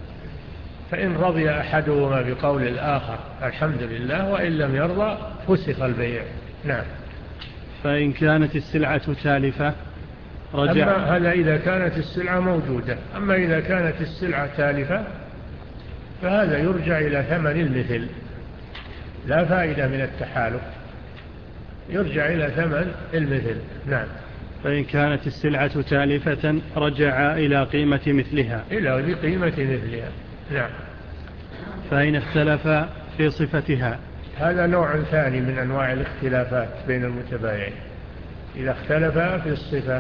فإن رضي أحدهما بقول الآخر الحمد لله، وإن لم يرضى فسخ البيع. نعم. فإن كانت السلعة تالفة رجع. أما هذا إذا كانت السلعة موجودة. أما إذا كانت السلعة تالفة فهذا يرجع إلى ثمن المثل، لا فائدة من التحالف، يرجع إلى ثمن المثل. نعم. فإن كانت السلعة تالفة رجع إلى قيمة مثلها إلى قيمة مثلها. نعم. فإن اختلف في صفتها، هذا نوع ثاني من أنواع الاختلافات بين المتبايعين. إذا اختلف في الصفة،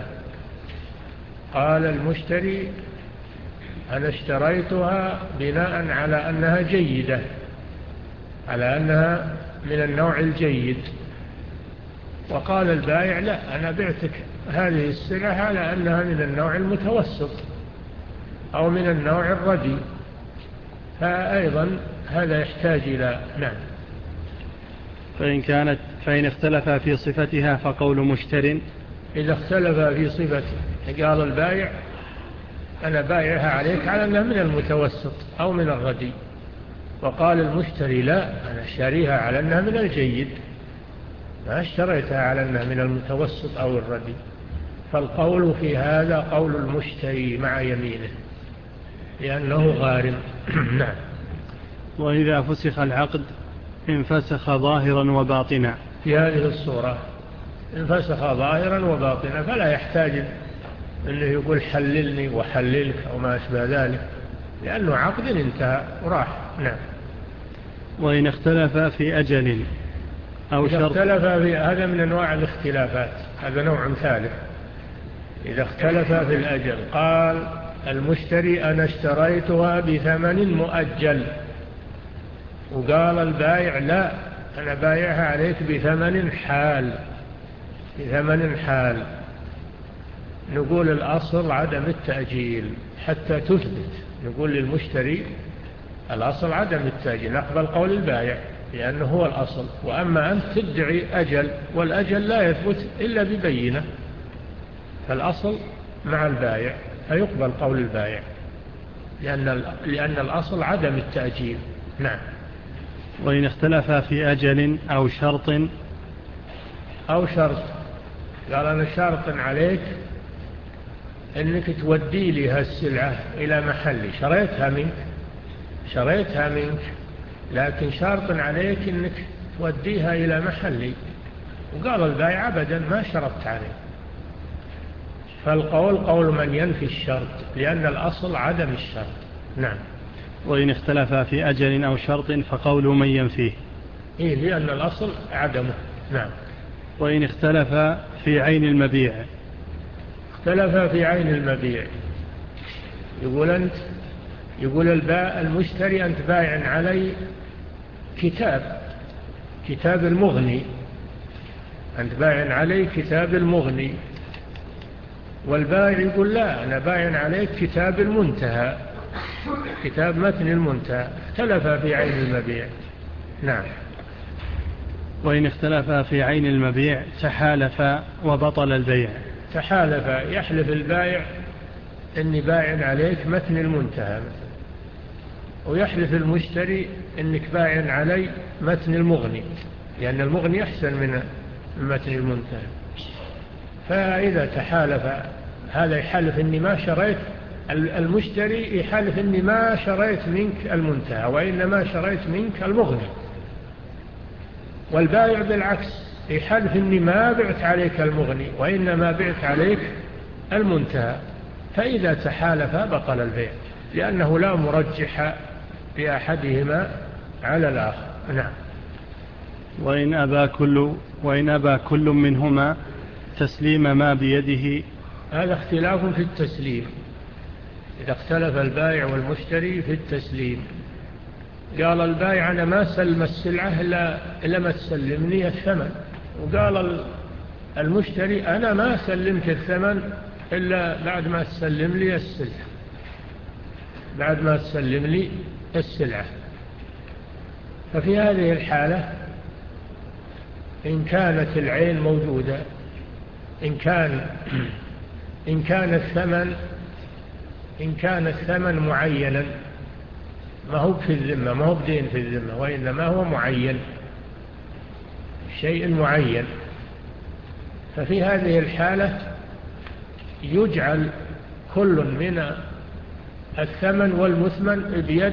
قال المشتري أنا اشتريتها بناء على أنها جيدة، على أنها من النوع الجيد، وقال البائع لا، أنا بعتك هذه السلعة على أنها من النوع المتوسط أو من النوع الردي، فأيضا هذا يحتاج إلى. نعم. فإن كانت فإن اختلف في صفتها فقول مشتر. إذا اختلف في صفتها، قال البائع أنا بايعها عليك على أنها من المتوسط أو من الردي، وقال المشتري لا، أنا شاريها على أنها من الجيد، ما اشتريتها على أنها من المتوسط أو الردي، فالقول في هذا قول المشتري مع يمينه لأنه غارم. نعم. وإذا فسخ العقد انفسخ ظاهرا وباطنا. في هذه الصورة انفسخ ظاهرا وباطنا، فلا يحتاج أنه يقول حللني وحللك أو ما أشبه ذلك، لأنه عقد انتهى وراح. نعم. وإن اختلف في أجل أو شرط. اختلف في، هذا من أنواع الاختلافات، هذا نوع ثالث. إذا اختلف في الأجل، قال المشتري أنا اشتريتها بثمن مؤجل، وقال البائع لا، أنا بايعها عليك بثمن حال، بثمن حال. نقول الأصل عدم التأجيل حتى تثبت، نقول للمشتري الأصل عدم التأجيل، نقبل قول البائع لأنه هو الأصل، وأما أنت تدعي أجل، والأجل لا يثبت إلا ببينة، فالأصل مع البائع فيقبل قول البائع لأن, لأن الأصل عدم التأجيل. نعم. وإن اختلف في أجل أو شرط. أو شرط، قال أنا شرط عليك أنك تودي لي هالسلعة إلى محلي، شريتها منك شريتها منك لكن شرط عليك أنك توديها إلى محلي، وقال البائع أبدا ما شرطت عليه، فالقول قول من ينفي الشرط لأن الأصل عدم الشرط. نعم. وإن اختلف في أجل أو شرط فقول من ينفيه. إيه، لأن الأصل عدمه. نعم. وإن اختلف في عين المبيع. اختلف في عين المبيع، يقول أنت يقول الباء المشتري أنت بايع علي كتاب كتاب المغني، أنت بايع علي كتاب المغني، والبائع يقول لا، أنا بايع عليك كتاب المنتهى، كتاب متن المنتهى. اختلف في عين المبيع. نعم. وإن اختلف في عين المبيع تحالف وبطل البيع. تحالف، يحلف البائع أني بايع عليك متن المنتهى، ويحلف المشتري أنك بايع علي متن المغني، لأن المغني أحسن من متن المنتهى. فإذا تحالف، هذا يحلف أني ما شريت، المشتري يحلف أني ما شريت منك المنتهى وإنما شريت منك المغني، والبائع بالعكس يحلف إني ما بعت عليك المغني وإنما بعت عليك المنتهى، فإذا تحالفا بطل البيع لأنه لا مرجح لأحدهما على الآخر. نعم. وإن أبى كل, وإن أبى كل منهما تسليم ما بيده. هذا اختلاف في التسليم، إذا اختلف البائع والمشتري في التسليم، قال البائع أنا ما سلم السلعة إلا, إلا ما تسلمني الثمن، وقال المشتري أنا ما سلمت الثمن إلا بعد ما تسلم لي السلعة بعد ما تسلم لي السلعة. ففي هذه الحالة إن كانت العين موجودة، إن كان إن كان الثمن إن كان الثمن معينا، ما هو في الذمة، ما هو بدين في الذمة، وإنما هو معين، شيء معين، ففي هذه الحالة يجعل كل من الثمن والمثمن بيد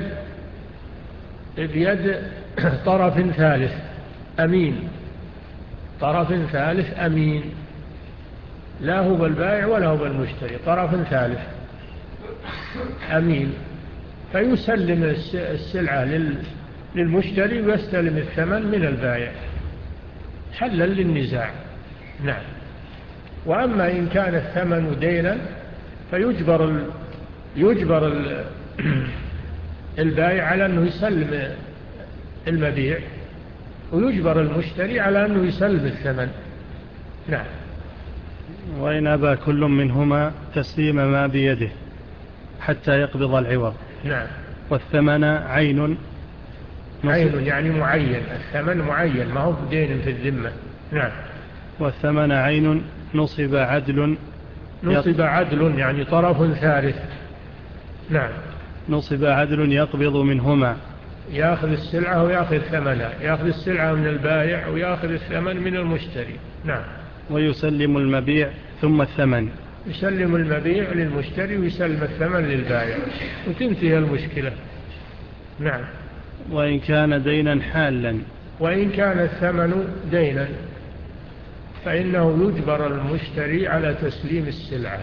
بيد طرف ثالث أمين، طرف ثالث أمين، لا هو بالبائع ولا هو بالمشتري، طرف ثالث أمين، فيسلم السلعة للمشتري ويستلم الثمن من البائع حلا للنزاع. نعم. وأما إن كان الثمن دينا فيجبر ال... يجبر ال... البائع على أنه يسلم المبيع، ويجبر المشتري على أنه يسلم الثمن. نعم. وإن أبى كل منهما تسليم ما بيده حتى يقبض العوض. نعم. والثمن عين، عين يعني معين، الثمن معين ما هو بدين في الذمة. نعم. والثمن عين نصب عدل، نصب عدل يعني طرف ثالث. نعم. نصب عدل يقبض منهما، يأخذ السلعة ويأخذ ثمنها، يأخذ السلعة من البائع ويأخذ الثمن من المشتري. نعم. ويسلم المبيع ثم الثمن. يسلم المبيع للمشتري ويسلم الثمن للبائع وتنتهي المشكلة. نعم. وإن كان دينا حالا. وإن كان الثمن دينا فإنه يجبر المشتري على تسليم السلعة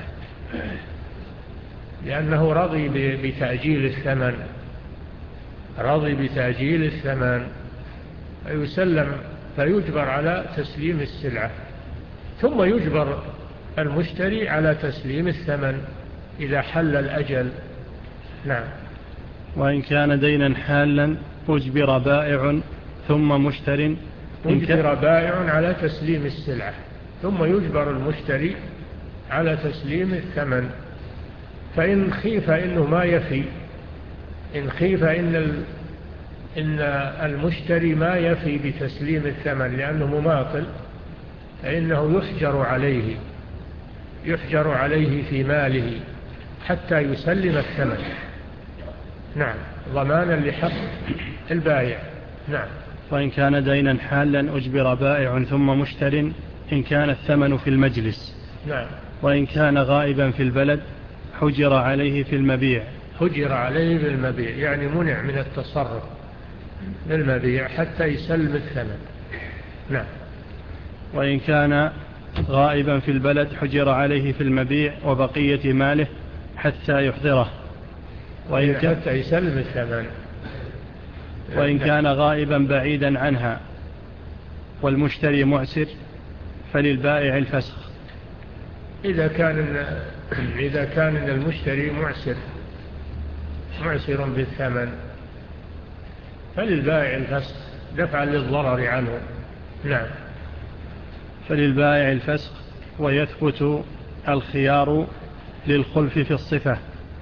لأنه رضي بتأجيل الثمن، رضي بتأجيل الثمن فيسلم، فيجبر على تسليم السلعة، ثم يجبر المشتري على تسليم الثمن إذا حل الأجل. نعم. وإن كان دينا حالا أجبر بائع ثم مشتر. يجبر بائع على تسليم السلعة ثم يجبر المشتري على تسليم الثمن. فإن خيف إنه ما يفي، إن خيف إن, ال... إن المشتري ما يفي بتسليم الثمن لأنه مماطل، فإنه يحجر عليه يحجر عليه في ماله حتى يسلم الثمن. نعم. ضمانا لحق البائع. نعم. وإن كان دينا حالا أجبر بائع ثم مشتر إن كان الثمن في المجلس. نعم. وإن كان غائبا في البلد حجر عليه في المبيع. حجر عليه في المبيع يعني منع من التصرف بالمبيع حتى يسلم الثمن. نعم. وإن كان غائبا في البلد حجر عليه في المبيع وبقية ماله حتى يحضره. وإن كان حتى يسلم الثمن. وإن كان غائبا بعيدا عنها والمشتري معسر فللبائع الفسخ. إذا كان إذا كان المشتري معسر معسر بالثمن فللبائع الفسخ دفعا للضرر عنه. نعم. فللبائع الفسخ ويثبت الخيار للخلف في الصفة.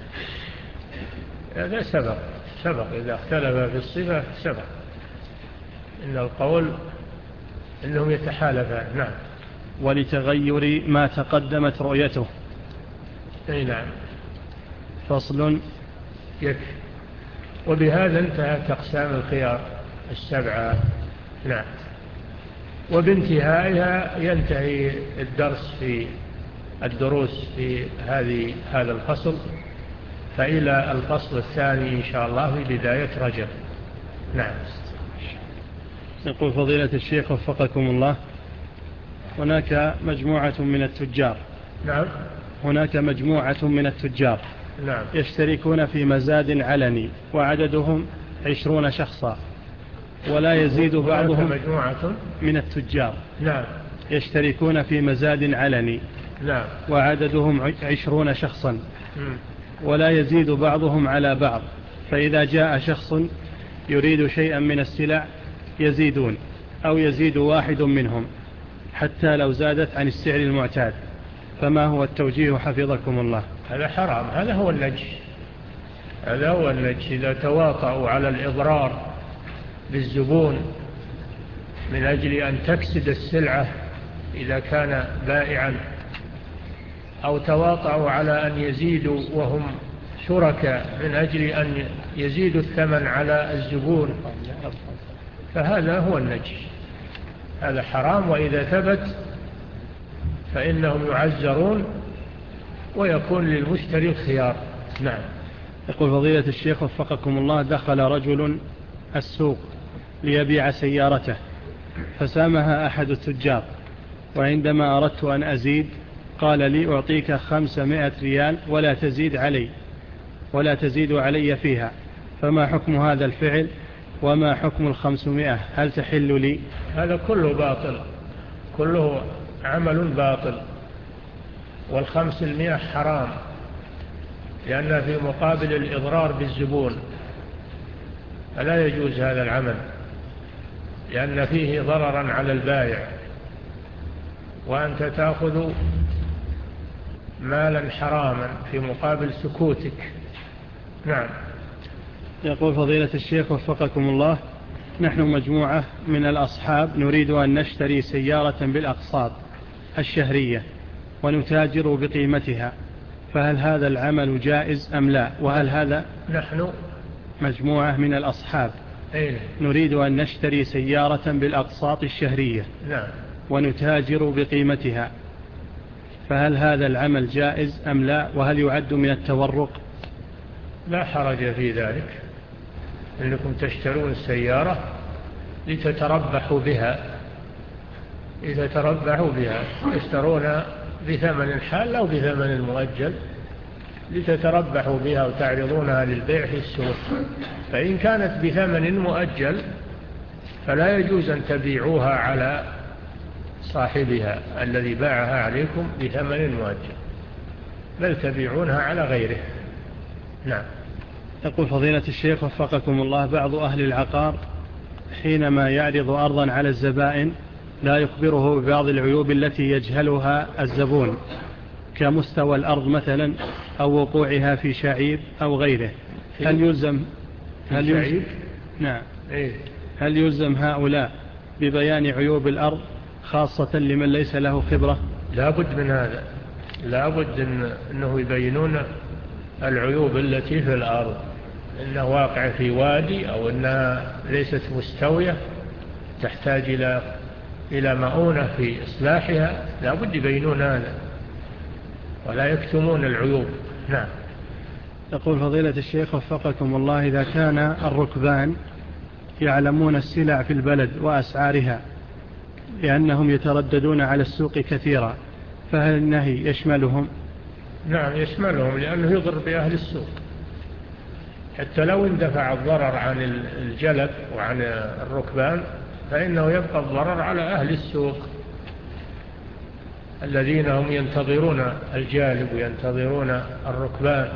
هذا سبق سبق إذا اختلف في الصفة سبق إن القول إنهم يتحالفان. نعم. ولتغير ما تقدمت رؤيته. أي نعم. فصل. يكفي. وبهذا انتهت أقسام الخيار السبعة. نعم. وبانتهائها ينتهي الدرس في الدروس في هذه هذا الفصل، فإلى الفصل الثاني إن شاء الله في بداية رجب. نعم. يقول فضيلة الشيخ وفقكم الله، هناك مجموعة من التجار نعم هناك مجموعة من التجار نعم يشتركون في مزاد علني وعددهم عشرون شخصا، ولا يزيد بعضهم مجموعة من التجار نعم يشتركون في مزاد علني نعم وعددهم عشرون شخصا، ولا يزيد بعضهم على بعض، فإذا جاء شخص يريد شيئا من السلع يزيدون أو يزيد واحد منهم حتى لو زادت عن السعر المعتاد، فما هو التوجيه حفظكم الله؟ هذا حرام، هذا هو النجش، هذا هو النجش. إذا تواطؤوا على الإضرار بالزبون من أجل أن تكسد السلعة إذا كان بائعا، أو تواطؤوا على أن يزيدوا وهم شركاء من أجل أن يزيدوا الثمن على الزبون، فهذا هو النجش، هذا حرام. وإذا ثبت فإنهم يعزرون ويكون للمشتري الخيار. نعم. يقول فضيلة الشيخ وفقكم الله، دخل رجل السوق ليبيع سيارته فسامها أحد التجار، وعندما أردت أن أزيد قال لي أعطيك خمسمائة ريال ولا تزيد علي ولا تزيد علي فيها، فما حكم هذا الفعل وما حكم الخمسمائة؟ هل تحل لي؟ هذا كله باطل، كله عمل باطل، والخمسمائة حرام لأنها في مقابل الإضرار بالزبون، فلا يجوز هذا العمل لأن فيه ضررا على البائع، وأنت تأخذ مالا حراما في مقابل سكوتك. نعم. يقول فضيلة الشيخ وفقكم الله، نحن مجموعة من الأصحاب نريد أن نشتري سيارة بالأقساط الشهرية ونتاجر بقيمتها، فهل هذا العمل جائز أم لا؟ وهل هذا نحن مجموعة من الأصحاب نريد أن نشتري سيارة بالأقساط الشهرية نعم. ونتاجر بقيمتها، فهل هذا العمل جائز أم لا؟ وهل يعد من التورق؟ لا حرج في ذلك، إنكم تشترون السيارة لتتربحوا بها، لتتربحوا بها، تشترون بثمن حال أو بثمن مؤجل لتتربحوا بها وتعرضونها للبيع في السوق. فإن كانت بثمن مؤجل فلا يجوز أن تبيعوها على صاحبها الذي باعها عليكم بثمن مؤجل، بل تبيعونها على غيره. نعم. يقول فضيلة الشيخ وفقكم الله، بعض أهل العقار حينما يعرض أرضا على الزبائن لا يخبره ببعض العيوب التي يجهلها الزبون، كمستوى الأرض مثلا أو وقوعها في شعيب أو غيره، هل يلزم هل يلزم نعم إيه؟ هل يلزم هؤلاء ببيان عيوب الأرض خاصة لمن ليس له خبرة؟ لا بد من هذا، لا بد إن أنه يبينون العيوب التي في الأرض، إنها واقع في وادي أو إنها ليست مستوية تحتاج إلى إلى مؤونة في إصلاحها، لا بد يبينون هذا ولا يكتمون العيوب. نعم. يقول فضيلة الشيخ وفقكم الله، إذا كان الركبان يعلمون السلع في البلد وأسعارها لأنهم يترددون على السوق كثيرا، فهل النهي يشملهم؟ نعم يشملهم، لأنه يضر بأهل السوق، حتى لو اندفع الضرر عن الجلب وعن الركبان فإنه يبقى الضرر على أهل السوق الذين هم ينتظرون الجالب وينتظرون الركبان.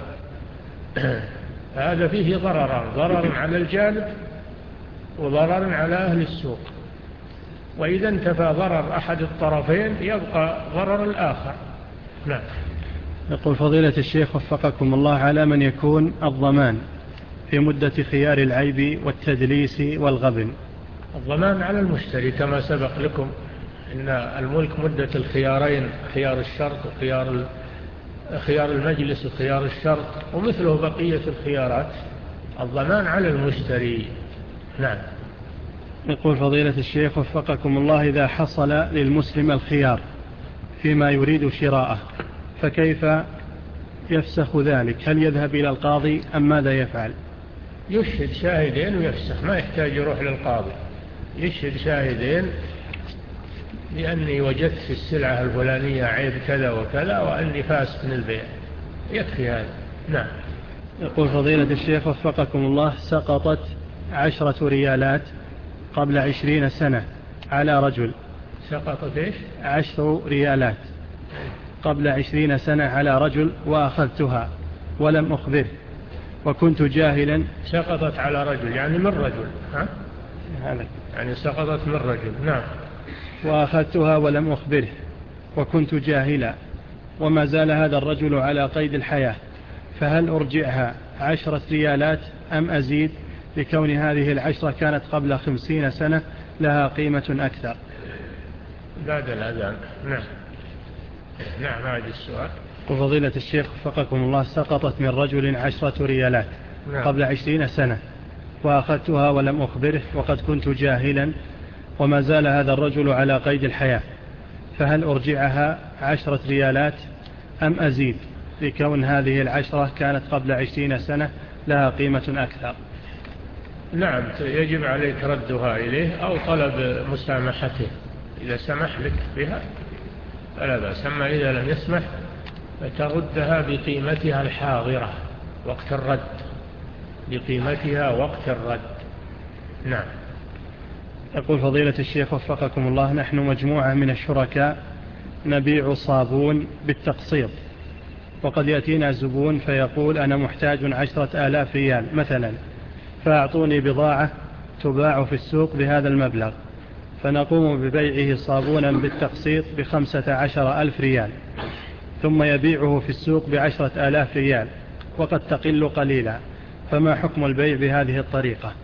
هذا فيه ضرران، ضرر على الجالب وضرر على أهل السوق، وإذا انتفى ضرر أحد الطرفين يبقى ضرر الآخر. نعم. يقول فضيلة الشيخ وفقكم الله، على من يكون الضمان في مدة خيار العيب والتدليس والغبن؟ الضمان على المشتري كما سبق لكم، إن الملك مدة الخيارين، خيار الشرط وخيار خيار المجلس وخيار الشرط، ومثله بقية الخيارات، الضمان على المشتري. نعم. يقول فضيلة الشيخ وفقكم الله، إذا حصل للمسلم الخيار فيما يريد شراءه فكيف يفسخ ذلك؟ هل يذهب إلى القاضي أم ماذا يفعل؟ يشهد شاهدين ويفسخ، ما يحتاج يروح للقاضي، يشهد شاهدين لأني وجدت في السلعة الفلانية عيب كذا وكذا وأني فاسق من البيع، يكفي هذا. نعم. يقول فضيلة الشيخ وفقكم الله، سقطت عشرة ريالات قبل عشرين سنة على رجل. سقطت إيش؟ عشر ريالات قبل عشرين سنة على رجل وأخذتها ولم أخبره وكنت جاهلا. سقطت على رجل يعني من رجل، ها؟ هذا يعني سقطت من رجل. نعم. وأخذتها ولم أخبره وكنت جاهلا وما زال هذا الرجل على قيد الحياة، فهل أرجعها عشرة ريالات أم أزيد لكون هذه العشرة كانت قبل خمسين سنة لها قيمة أكثر؟ بعد الأذان. نعم. نعم هذا السؤال. وفضيلة الشيخ وفقكم الله، سقطت من رجل عشرة ريالات نعم. قبل عشرين سنة وأخذتها ولم أخبره وقد كنت جاهلا وما زال هذا الرجل على قيد الحياة، فهل أرجعها عشرة ريالات أم أزيد لكون هذه العشرة كانت قبل عشرين سنة لها قيمة أكثر؟ نعم، يجب عليك ردها إليه أو طلب مسامحته. إذا سمح لك بها فلا بأس، أما إذا لم يسمح فتردها بقيمتها الحاضرة وقت الرد، بقيمتها وقت الرد. نعم. يقول فضيلة الشيخ وفقكم الله، نحن مجموعة من الشركاء نبيع صابون بالتقسيط، وقد يأتينا زبون فيقول أنا محتاج عشرة آلاف ريال مثلا، فأعطوني بضاعة تباع في السوق بهذا المبلغ، فنقوم ببيعه صابونا بالتقسيط بخمسة عشر ألف ريال، ثم يبيعه في السوق بعشرة آلاف ريال وقد تقل قليلا، فما حكم البيع بهذه الطريقة؟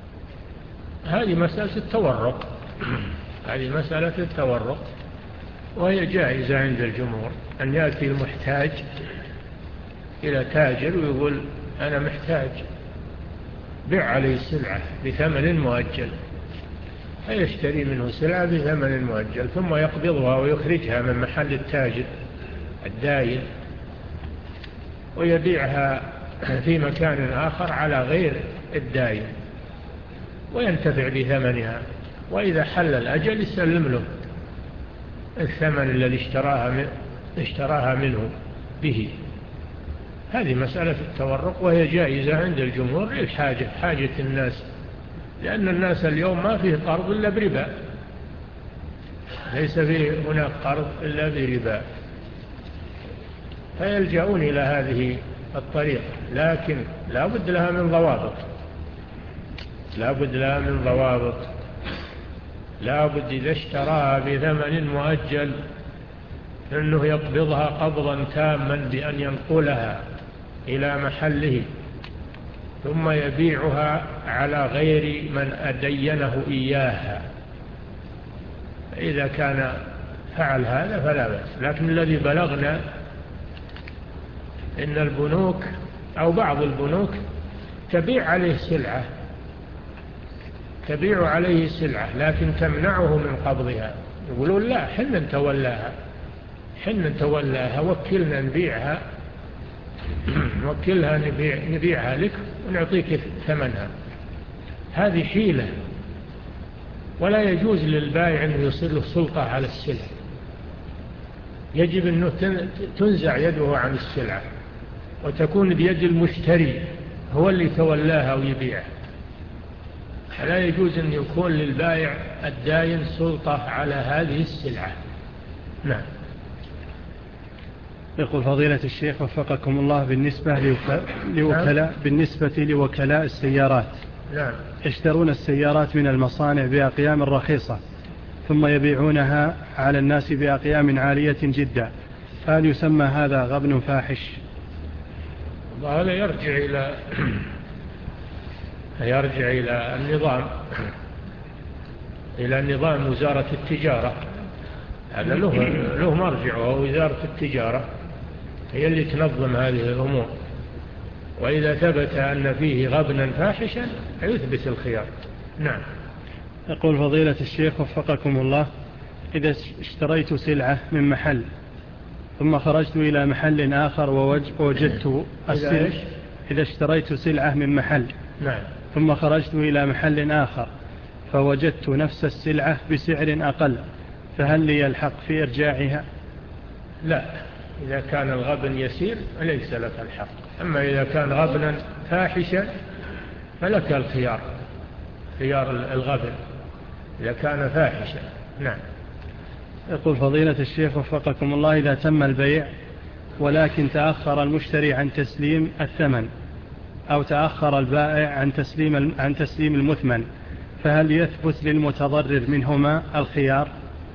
هذه مسألة التورق هذه مسألة التورق وهي جائزة عند الجمهور، أن يأتي المحتاج إلى تاجر ويقول أنا محتاج، بيع عليه سلعة بثمن مؤجل، فيشتري منه سلعة بثمن مؤجل ثم يقبضها ويخرجها من محل التاجر الداين ويبيعها في مكان آخر على غير الداين وينتفع بثمنها، وإذا حل الأجل يسلم له الثمن الذي اشتراها اشتراها منه به. هذه مسألة التورق وهي جائزة عند الجمهور للحاجة، حاجة الناس، لأن الناس اليوم ما فيه قرض إلا بربا، ليس فيه هناك قرض إلا بربا، فيلجأون إلى هذه الطريقة، لكن لا بد لها من ضوابط، لا بد لها من ضوابط لا بد إذا اشتراها بثمن مؤجل أنه يقبضها قبضا تاما بأن ينقلها إلى محله ثم يبيعها على غير من أدينه إياها. إذا كان فعل هذا فلا بأس، لكن الذي بلغنا إن البنوك أو بعض البنوك تبيع عليه سلعة تبيع عليه سلعة لكن تمنعه من قبضها، يقولون لا حنا نتولاها حنا نتولاها وكلنا نبيعها وكلها نبيع نبيعها لك ونعطيك ثمنها. هذه حيلة، ولا يجوز للبائع أنه يصير له سلطة على السلع، يجب أنه تنزع يده عن السلعة وتكون بيد المشتري، هو اللي تولاها ويبيعها. لا يجوز أن يكون للبائع الداين سلطة على هذه السلعة. نعم. يقول فضيلة الشيخ وفقكم الله، بالنسبة لوكلاء بالنسبة لوكلاء السيارات، نعم، يشترون السيارات من المصانع بأقيام رخيصة ثم يبيعونها على الناس بأقيام عالية جدا، هل يسمى هذا غبن فاحش؟ هذا يرجع إلى يرجع إلى النظام إلى نظام وزارة التجارة، هذا له له مرجع، وهو وزارة التجارة هي اللي تنظم هذه الأمور، وإذا ثبت أن فيه غبنا فاحشا يثبت الخيار. نعم. يقول فضيلة الشيخ وفقكم الله، إذا اشتريت سلعة من محل ثم خرجت إلى محل آخر ووجدت السلعة، إذا اشتريت سلعة من محل نعم. ثم خرجت إلى محل آخر فوجدت نفس السلعة بسعر أقل، فهل لي الحق في إرجاعها؟ لا، إذا كان الغبن يسير ليس لك الحق، أما إذا كان غبنا فاحشا فلك الخيار، خيار الغبن إذا كان فاحشا. نعم. يقول فضيلة الشيخ وفقكم الله: إذا تم البيع ولكن تأخر المشتري عن تسليم الثمن، أو تأخر البائع عن تسليم عن تسليم المثمن، فهل يثبت للمتضرر منهما الخيار؟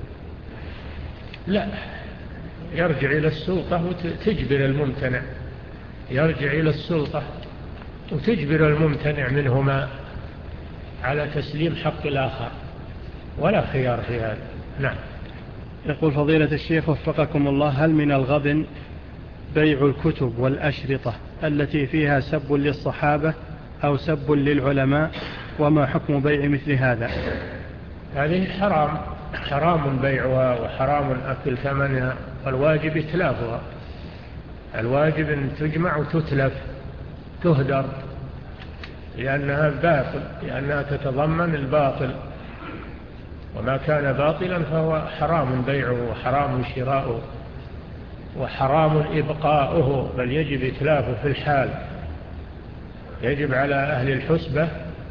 لا، يرجع إلى السلطة وتجبر الممتنع، يرجع إلى السلطة وتجبر الممتنع منهما على تسليم حق الآخر، ولا خيار في هذا. نعم. يقول فضيلة الشيخ وفقكم الله: هل من الغبن بيع الكتب والأشرطة التي فيها سب للصحابة أو سب للعلماء، وما حكم بيع مثل هذا؟ هذه حرام، حرام بيعها وحرام أكل ثمنها، والواجب إتلافها، الواجب أن تجمع وتتلف تهدر، لأنها باطل، لأنها تتضمن الباطل، وما كان باطلا فهو حرام بيعه وحرام شراؤه وحرام إبقاؤه، بل يجب إتلافه في الحال. يجب على أهل الحسبة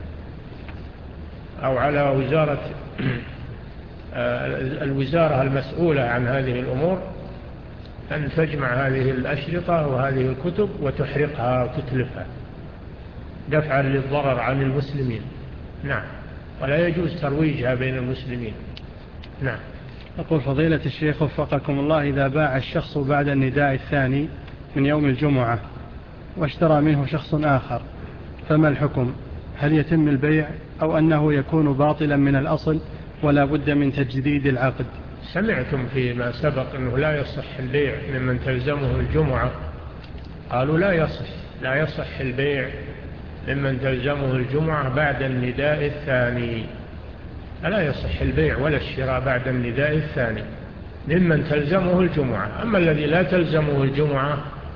أو على وزارة الوزارة المسؤولة عن هذه الأمور أن تجمع هذه الأشرطة وهذه الكتب وتحرقها وتتلفها دفعا للضرر عن المسلمين. نعم. ولا يجوز ترويجها بين المسلمين. نعم. أقول فضيلة الشيخ وفقكم الله: إذا باع الشخص بعد النداء الثاني من يوم الجمعة واشترى منه شخص آخر، فما الحكم؟ هل يتم البيع أو أنه يكون باطلا من الأصل ولا بد من تجديد العقد؟ سمعتم فيما سبق أنه لا يصح البيع ممن تلزمه الجمعة، قالوا لا يصح لا يصح البيع ممن تلزمه الجمعة بعد النداء الثاني، فلا يصح البيع ولا الشراء بعد النداء الثاني ممن تلزمه الجمعة. أما الذي لا تلزمه الجمعة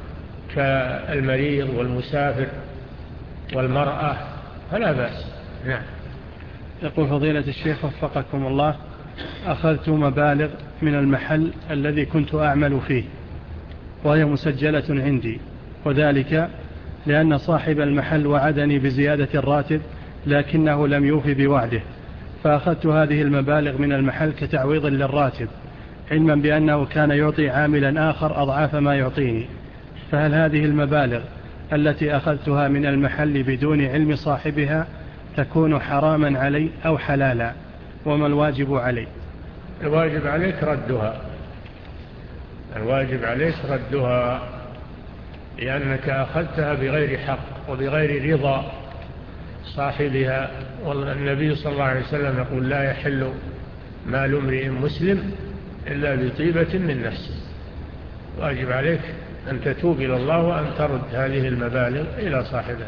كالمريض والمسافر والمرأة فلا بأس. نعم. يقول فضيلة الشيخ وفقكم الله: أخذت مبالغ من المحل الذي كنت أعمل فيه وهي مسجلة عندي، وذلك لأن صاحب المحل وعدني بزيادة الراتب لكنه لم يوفي بوعده، فأخذت هذه المبالغ من المحل كتعويض للراتب، علما بأنه كان يعطي عاملا آخر أضعاف ما يعطيني، فهل هذه المبالغ التي أخذتها من المحل بدون علم صاحبها تكون حراما علي أو حلالا، وما الواجب علي؟ الواجب عليك ردها، الواجب عليك ردها لأنك أخذتها بغير حق وبغير رضا صاحبها، والنبي صلى الله عليه وسلم يقول: لا يحل مال امرئ مسلم إلا بطيبة من نفسه. واجب عليك أن تتوب إلى الله وأن ترد هذه المبالغ إلى صاحبها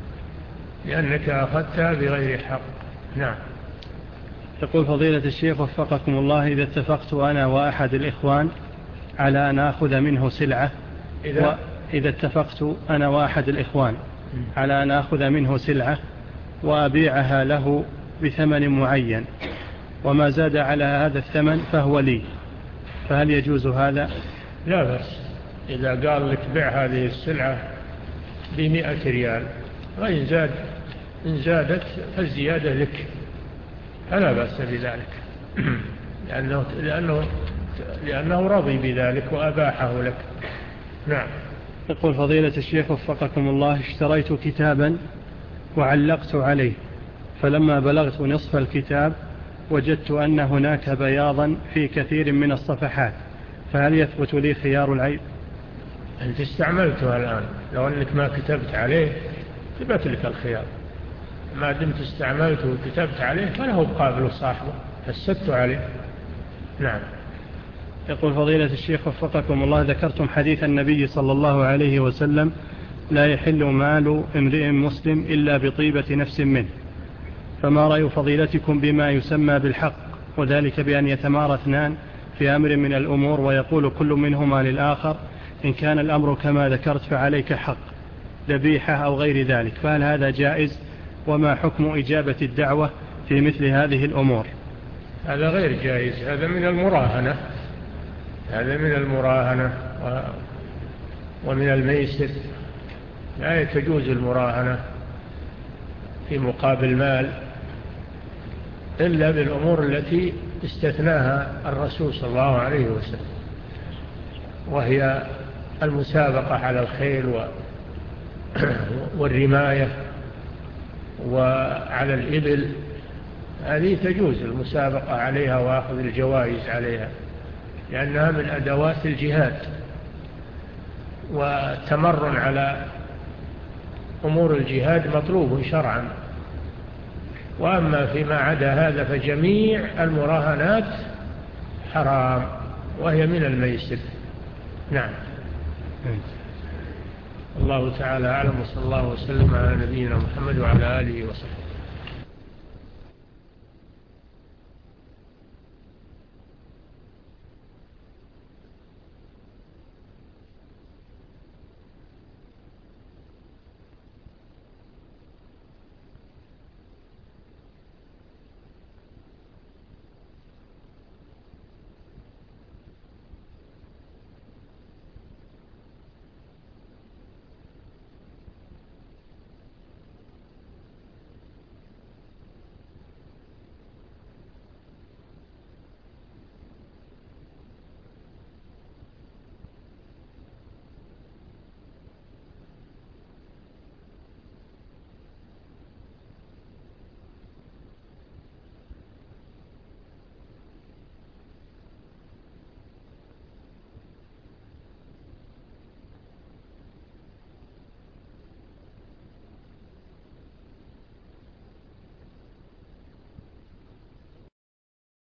لأنك أخذتها بغير حق. نعم. يقول فضيلة الشيخ وفقكم الله: إذا اتفقت أنا وأحد الإخوان على أن أخذ منه سلعة، إذا, وإذا اتفقت أنا وأحد الإخوان على أن أخذ منه سلعة وأبيعها له بثمن معين وما زاد على هذا الثمن فهو لي، فهل يجوز هذا؟ لا بأس. إذا قال لك بيع هذه السلعة بمئة ريال وإن زاد إن زادت فالزيادة لك، فلا بأس بذلك لأنه, لأنه, لأنه رضي بذلك وأباحه لك. نعم. يقول فضيلة الشيخ وفقكم الله: اشتريت كتابا وعلقت عليه، فلما بلغت نصف الكتاب وجدت أن هناك بياضا في كثير من الصفحات، فهل يثبت لي خيار العيب؟ أنت استعملتها الآن، لو أنك ما كتبت عليه ثبت لك الخيار، ما دمت استعملته وكتبت عليه فله بقابل صاحبه فسدت عليه. نعم. يقول فضيلة الشيخ وفقكم الله: ذكرتم حديث النبي صلى الله عليه وسلم: لا يحل مال امرئ مسلم إلا بطيبة نفس منه، فما رأي فضيلتكم بما يسمى بالحق، وذلك بأن يتمارى اثنان في أمر من الأمور ويقول كل منهما للآخر: إن كان الأمر كما ذكرت فعليك حق، ذبيحة أو غير ذلك، فهل هذا جائز؟ وما حكم إجابة الدعوة في مثل هذه الأمور؟ هذا غير جائز، هذا من المراهنة، هذا من المراهنة ومن الميسر. لا تجوز المراهنة في مقابل مال إلا بالأمور التي استثناها الرسول صلى الله عليه وسلم، وهي المسابقة على الخيل والرماية وعلى الإبل، هذه تجوز المسابقة عليها وأخذ الجوائز عليها، لأنها من أدوات الجهاد والتمرن على أمور الجهاد مطلوب شرعا. وأما فيما عدا هذا فجميع المراهنات حرام وهي من الميسر. نعم. الله تعالى أعلم، وصلى الله وسلم على نبينا محمد وعلى آله وصحبه.